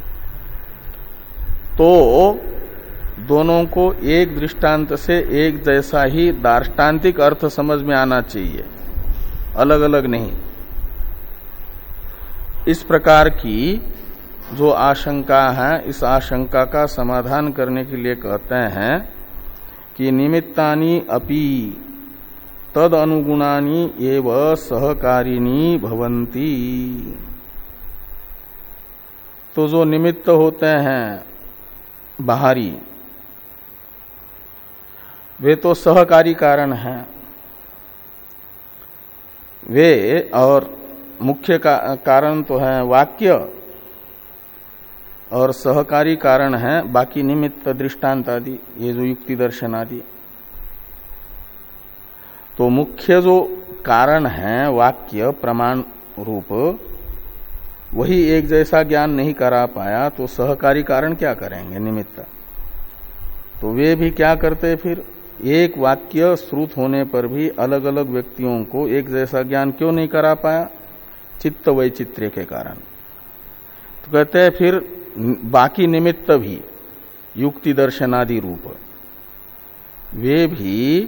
तो दोनों को एक दृष्टांत से एक जैसा ही दार्ष्टान्तिक अर्थ समझ में आना चाहिए, अलग अलग नहीं। इस प्रकार की जो आशंका है, इस आशंका का समाधान करने के लिए कहते हैं कि निमित्तानि अपि तद अनुगुणानि एव सहकारिणी भवन्ति। तो जो निमित्त होते हैं बाहरी, वे तो सहकारी कारण हैं, वे और मुख्य का, कारण तो है वाक्य, और सहकारी कारण है बाकी निमित्त दृष्टांत आदि, ये जो युक्ति दर्शन आदि। तो मुख्य जो कारण है वाक्य प्रमाण रूप, वही एक जैसा ज्ञान नहीं करा पाया, तो सहकारी कारण क्या करेंगे निमित्त। तो वे भी क्या करते फिर, एक वाक्य श्रुत होने पर भी अलग अलग व्यक्तियों को एक जैसा ज्ञान क्यों नहीं करा पाया, चित्त वैचित्र्य के कारण। तो कहते हैं फिर बाकी निमित्त भी युक्ति दर्शनादि रूप, वे भी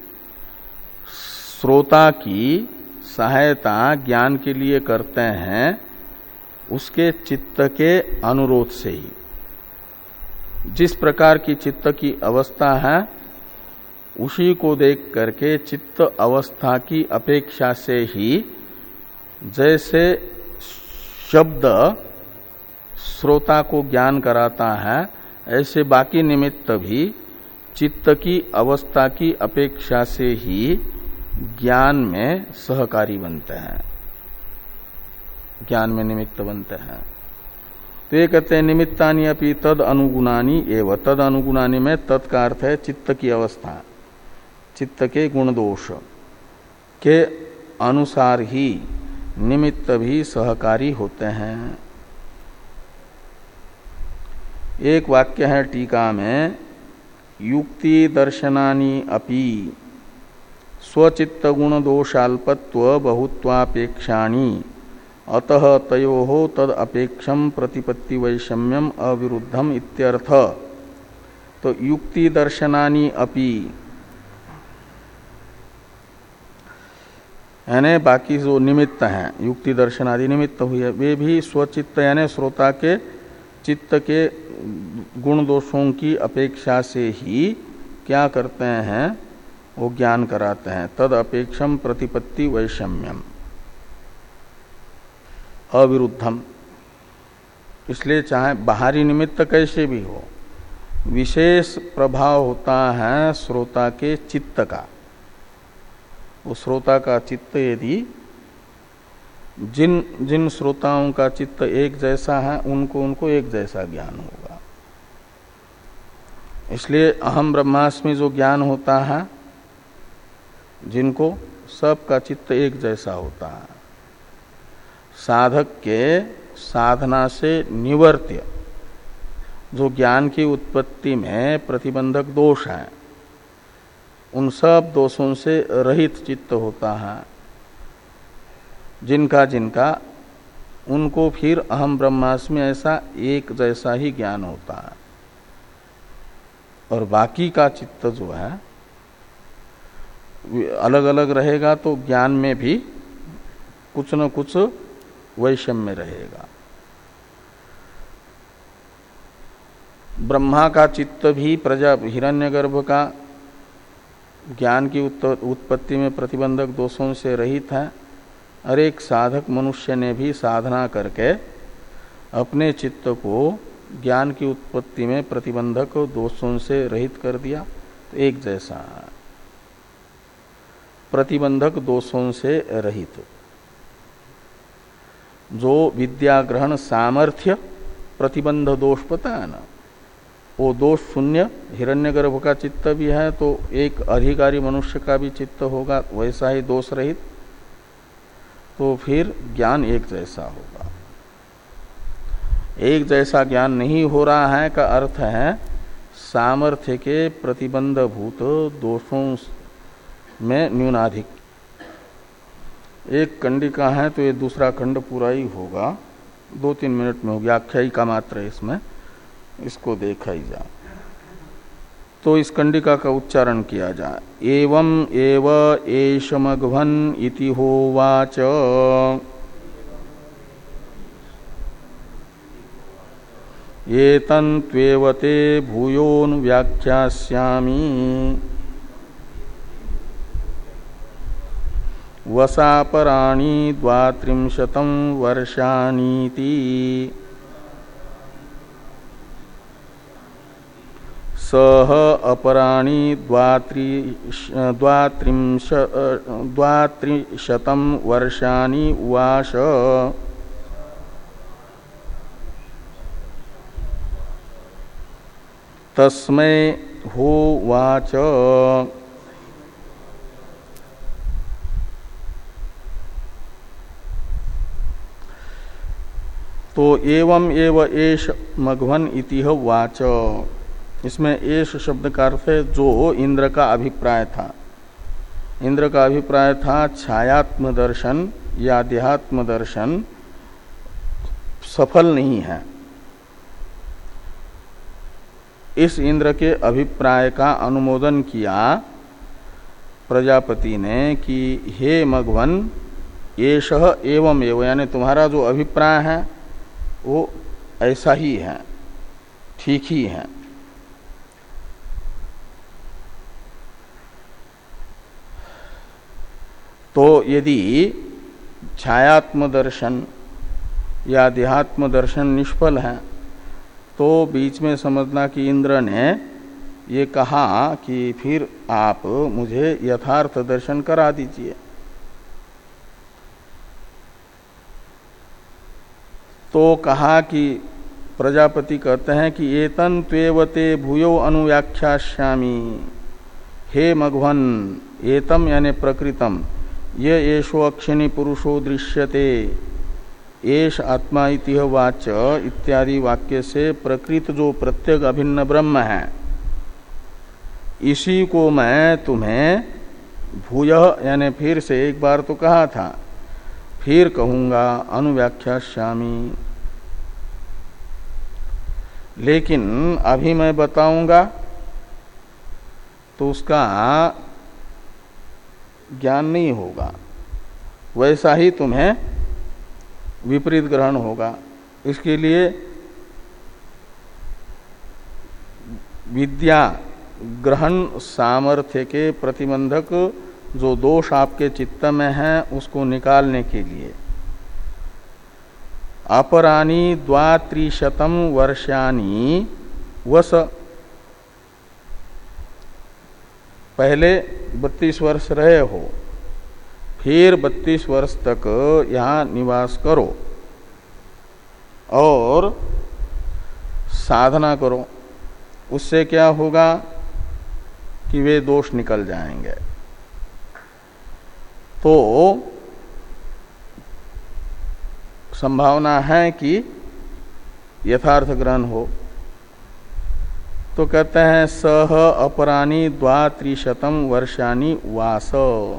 श्रोता की सहायता ज्ञान के लिए करते हैं उसके चित्त के अनुरोध से ही। जिस प्रकार की चित्त की अवस्था है उसी को देख करके चित्त अवस्था की अपेक्षा से ही जैसे शब्द श्रोता को ज्ञान कराता है, ऐसे बाकी निमित्त भी चित्त की अवस्था की अपेक्षा से ही ज्ञान में सहकारी बनते हैं, ज्ञान में निमित्त बनते हैं। तो ये कहते हैं निमित्तानि अपि तद अनुगुणानि एवं। तद अनुगुणानि में तद का अर्थ है चित्त की अवस्था, चित्त के गुण दोष के अनुसार ही निमित्त भी सहकारी होते हैं। एक वाक्य है टीका में, युक्ति दर्शनानि अपि स्वचित्त गुण दोषाल्पत्व बहुत्वापेक्षाणि अतः तयोः तद अपेक्षम प्रतिपत्ति वैषम्यम अविरुद्धम इत्यर्थ। तो युक्ति दर्शनानि अपि यानी बाकी जो निमित्त हैं, युक्ति दर्शन आदि निमित्त हुए, वे भी स्वचित्त यानी श्रोता के चित्त के गुण दोषों की अपेक्षा से ही क्या करते हैं, वो ज्ञान कराते हैं। तद अपेक्षम प्रतिपत्ति वैषम्यम अविरुद्धम। इसलिए चाहे बाहरी निमित्त कैसे भी हो, विशेष प्रभाव होता है श्रोता के चित्त का। वो श्रोता का चित्त यदि जिन जिन श्रोताओं का चित्त एक जैसा है उनको उनको एक जैसा ज्ञान होगा। इसलिए अहम ब्रह्मास्मि जो ज्ञान होता है, जिनको सबका चित्त एक जैसा होता है, साधक के साधना से निवर्त्य जो ज्ञान की उत्पत्ति में प्रतिबंधक दोष है, उन सब दोषों से रहित चित्त होता है। जिनका जिनका उनको फिर अहम ब्रह्मास्मि ऐसा एक जैसा ही ज्ञान होता है। और बाकी का चित्त जो है अलग अलग रहेगा, तो ज्ञान में भी कुछ न कुछ वैषम्य रहेगा। ब्रह्मा का चित्त भी प्रजा हिरण्यगर्भ का ज्ञान की उत्पत्ति में प्रतिबंधक दोषों से रहित है। और एक साधक मनुष्य ने भी साधना करके अपने चित्त को ज्ञान की उत्पत्ति में प्रतिबंधक दोषों से रहित कर दिया, तो एक जैसा है, प्रतिबंधक दोषों से रहित। जो विद्या ग्रहण सामर्थ्य प्रतिबंध दोष पता है ना, वो दोष शून्य हिरण्यगर्भ का चित्त भी है, तो एक अधिकारी मनुष्य का भी चित्त होगा वैसा ही दोष रहित, तो फिर ज्ञान एक जैसा होगा। एक जैसा ज्ञान नहीं हो रहा है का अर्थ है सामर्थ्य के प्रतिबंध भूत दोषों में न्यूनाधिक। एक कंडिका है तो ये दूसरा खंड पूरा ही होगा, दो तीन मिनट में होगी, आख्यायिका मात्र है इसमें, इसको देखा ही जा। तो इस कंडिका का उच्चारण किया जाए। एवं एव एषमघ्वन इति होवाच एतन्त्वेव ते भूयोन व्याख्यास्यामि वसापराणि द्वात्रिंशतं वर्षाणीति सह अपराणि द्वात्रिंश द्वात्रिशतं वर्षाणि उवाच। तस्मै होवाच तो एवं एव एष मघवन इति वाच। इसमें एष शब्द का अर्थ है जो इंद्र का अभिप्राय था। इंद्र का अभिप्राय था छायात्म दर्शन या देहात्म दर्शन सफल नहीं है, इस इंद्र के अभिप्राय का अनुमोदन किया प्रजापति ने कि हे मघवन एषः एवं एवं, यानी तुम्हारा जो अभिप्राय है वो ऐसा ही है, ठीक ही है। तो यदि छायात्म दर्शन या देहात्म दर्शन निष्फल है तो बीच में समझना कि इंद्र ने ये कहा कि फिर आप मुझे यथार्थ दर्शन करा दीजिए। तो कहा कि प्रजापति कहते हैं कि एतन त्वेवते भूयो अनुव्याख्यास्यामि, हे मघवन, एतम यानी प्रकृतम, ये एषो अक्षिणी पुरुषो दृश्यते, एष आत्मा इति वाच इत्यादि वाक्य से प्रकृत जो प्रत्येक अभिन्न ब्रह्म है इसी को मैं तुम्हें भूय यानी फिर से एक बार तो कहा था, फिर कहूंगा अनुव्याख्यास्यामि। लेकिन अभी मैं बताऊंगा तो उसका ज्ञान नहीं होगा, वैसा ही तुम्हें विपरीत ग्रहण होगा। इसके लिए विद्या ग्रहण सामर्थ्य के प्रतिबंधक जो दोष आपके चित्त में है उसको निकालने के लिए अपरानी द्वात्रिशतम वर्षानी वस, पहले बत्तीस वर्ष रहे हो, फिर बत्तीस वर्ष तक यहाँ निवास करो और साधना करो। उससे क्या होगा कि वे दोष निकल जाएंगे। तो संभावना है कि यथार्थ ग्रहण हो। तो कहते हैं सह अपरानी द्वात्रिशतम वर्षानी वास,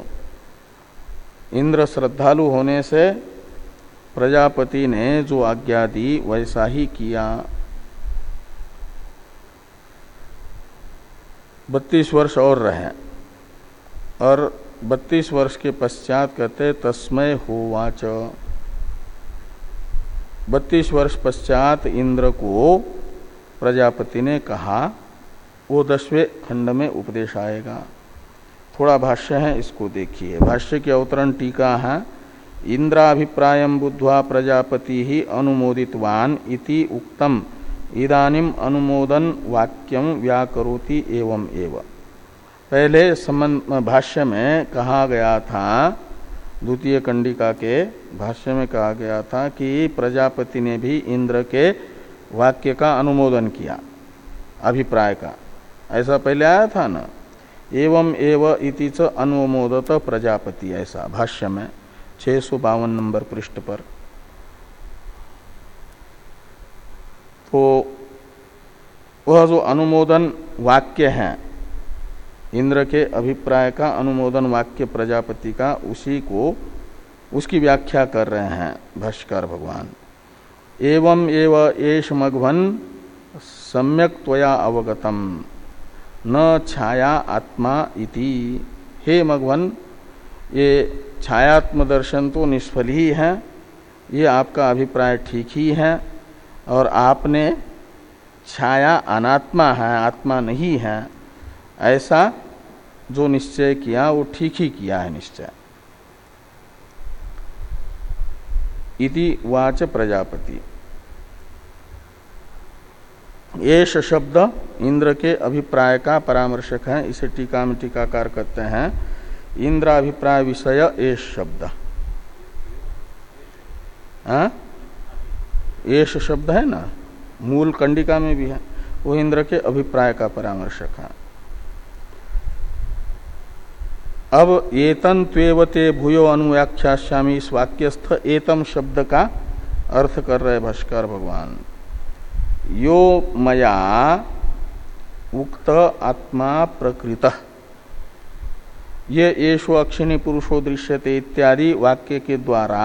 इंद्र श्रद्धालु होने से प्रजापति ने जो आज्ञा दी वैसा ही किया। बत्तीस वर्ष और रहे और बत्तीस वर्ष के पश्चात कहते तस्मै होवाच, बत्तीस वर्ष पश्चात इंद्र को प्रजापति ने कहा, वो दसवें खंड में उपदेश आएगा। थोड़ा भाष्य है, इसको देखिए। भाष्य की अवतरण टीका है, इंद्राभिप्रायं बुद्ध्वा प्रजापति ही अनुमोदितवान इति उक्तम इदानीम अनुमोदन वाक्यम व्याकरोति एवं एव। पहले संबंध भाष्य में कहा गया था, द्वितीय कंडिका के भाष्य में कहा गया था कि प्रजापति ने भी इंद्र के वाक्य का अनुमोदन किया, अभिप्राय का, ऐसा पहले आया था ना। एवं एव इति च अनुमोदत प्रजापति, ऐसा भाष्य में छह सौ बावन नंबर पृष्ठ पर। तो वह जो अनुमोदन वाक्य है, इंद्र के अभिप्राय का अनुमोदन वाक्य प्रजापति का, उसी को उसकी व्याख्या कर रहे हैं भाष्यकार भगवान। एवं एव एष मघवन सम्यक त्वया अवगतम न छाया आत्मा इति। हे मघवन, ये छायात्म दर्शन तो निष्फल ही है, ये आपका अभिप्राय ठीक ही है, और आपने छाया अनात्मा है, आत्मा नहीं है, ऐसा जो निश्चय किया वो ठीक ही किया है निश्चय। इति वाच प्रजापति। येष शब्द इंद्र के अभिप्राय का परामर्शक है। इसे टीका में टीकाकार कहते हैं इंद्राभिप्राय विषय एष शब्द। एष शब्द है ना, मूल कंडिका में भी है, वो इंद्र के अभिप्राय का परामर्शक है। अब एतन त्वेवते भूयो अनुव्याख्यास्यामि, इस वाक्यस्थ एतम शब्द का अर्थ कर रहे भाष्कर भगवान। यो मया उक्त आत्मा प्रकृतः, ये येषु अक्षिणी पुरुषो दृश्यते इत्यादि वाक्य के द्वारा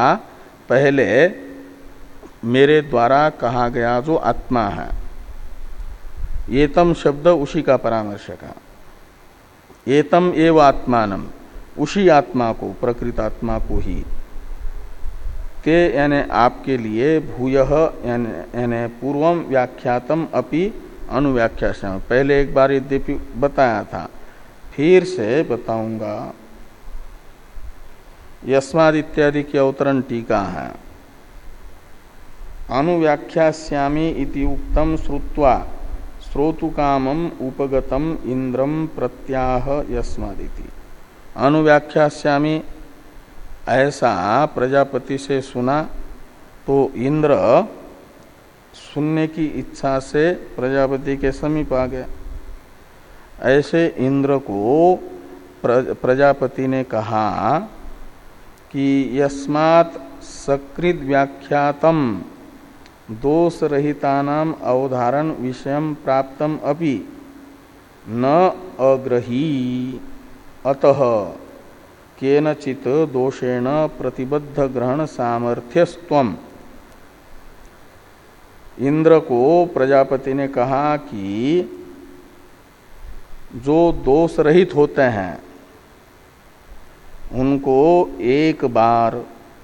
पहले मेरे द्वारा कहा गया जो आत्मा है, एतम शब्द उसी का परामर्शक है। एतम एव आत्मानम, उसी आत्मा को, प्रकृत आत्मा को ही, ते यानी आपके लिए, भूयः यानी पूर्वम व्याख्यातम अपि अनुव्याख्यास्यामि, पहले एक बार यद्यपि बताया था, फिर से बताऊंगा। यस्माद् इत्यादि की अवतरण टीका है। अनुव्याख्यास्यामि इति उक्तम श्रुत्वा श्रोतुकामम उपगतम इंद्रम प्रत्याह यस्मादिति। अनुव्याख्यास्यामि ऐसा प्रजापति से सुना तो इंद्र सुनने की इच्छा से प्रजापति के समीप आ गए। ऐसे इंद्र को प्रजापति ने कहा कि यस्मात् सकृद व्याख्यातम दोष रहितानाम अवधारण विषयम प्राप्तम अपि न अग्रही, अतः केनचित दोषेण प्रतिबद्ध ग्रहण सामर्थ्यस्त्वम। इंद्र को प्रजापति ने कहा कि जो दोष रहित होते हैं उनको एक बार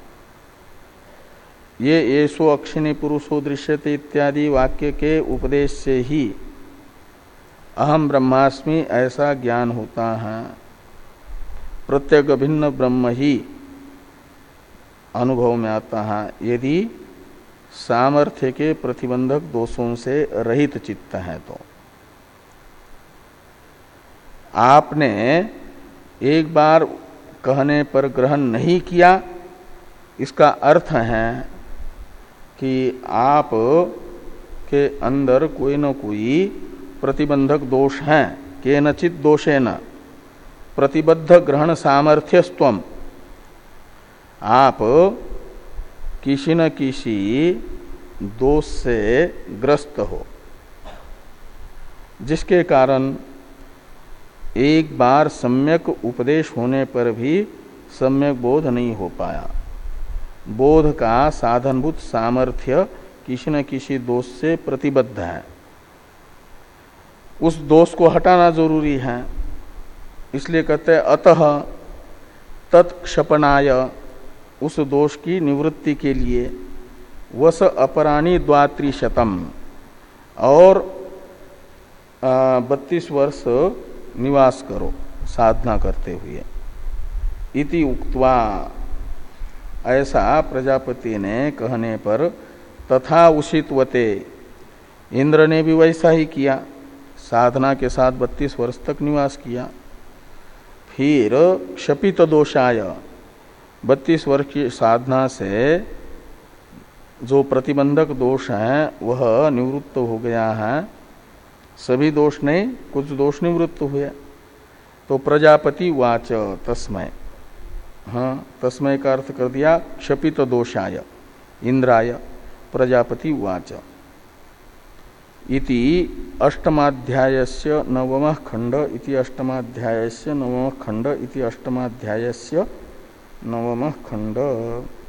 ये येषु अक्षिणी पुरुषो दृश्यते इत्यादि वाक्य के उपदेश से ही अहम ब्रह्मास्मि ऐसा ज्ञान होता है। प्रत्येक भिन्न ब्रह्म ही अनुभव में आता है यदि सामर्थ्य के प्रतिबंधक दोषों से रहित चित्त है। तो आपने एक बार कहने पर ग्रहण नहीं किया, इसका अर्थ है कि आप के अंदर कोई न कोई प्रतिबंधक दोष हैं। केनचित दोषेन प्रतिबद्ध ग्रहण सामर्थ्यस्त्वम, आप किसी न किसी दोष से ग्रस्त हो, जिसके कारण एक बार सम्यक उपदेश होने पर भी सम्यक बोध नहीं हो पाया। बोध का साधनभूत सामर्थ्य किसी न किसी दोष से प्रतिबद्ध है, उस दोष को हटाना जरूरी है। इसलिए कहते हैं अतः तत्क्षपणाय, उस दोष की निवृत्ति के लिए वस अपराणी द्वात्रिशतम, और बत्तीस वर्ष निवास करो साधना करते हुए। इति उक्त्वा, ऐसा प्रजापति ने कहने पर तथा उषितवते, इंद्र ने भी वैसा ही किया, साधना के साथ बत्तीस वर्ष तक निवास किया। फिर क्षपित दोषाय, बत्तीस वर्ष की साधना से जो प्रतिबंधक दोष है वह निवृत्त हो गया है। सभी दोष नहीं, कुछ दोष निवृत्त हुए। तो प्रजापति वाच तस्मय, हाँ तस्मय का अर्थ कर दिया क्षपित दोषाय इंद्राय प्रजापति वाच। इति अष्टमाध्यायस्य नवमः खंड इति अष्टमाध्यायस्य नवमः खंड इति अष्टमाध्यायस्य नवमः खंड।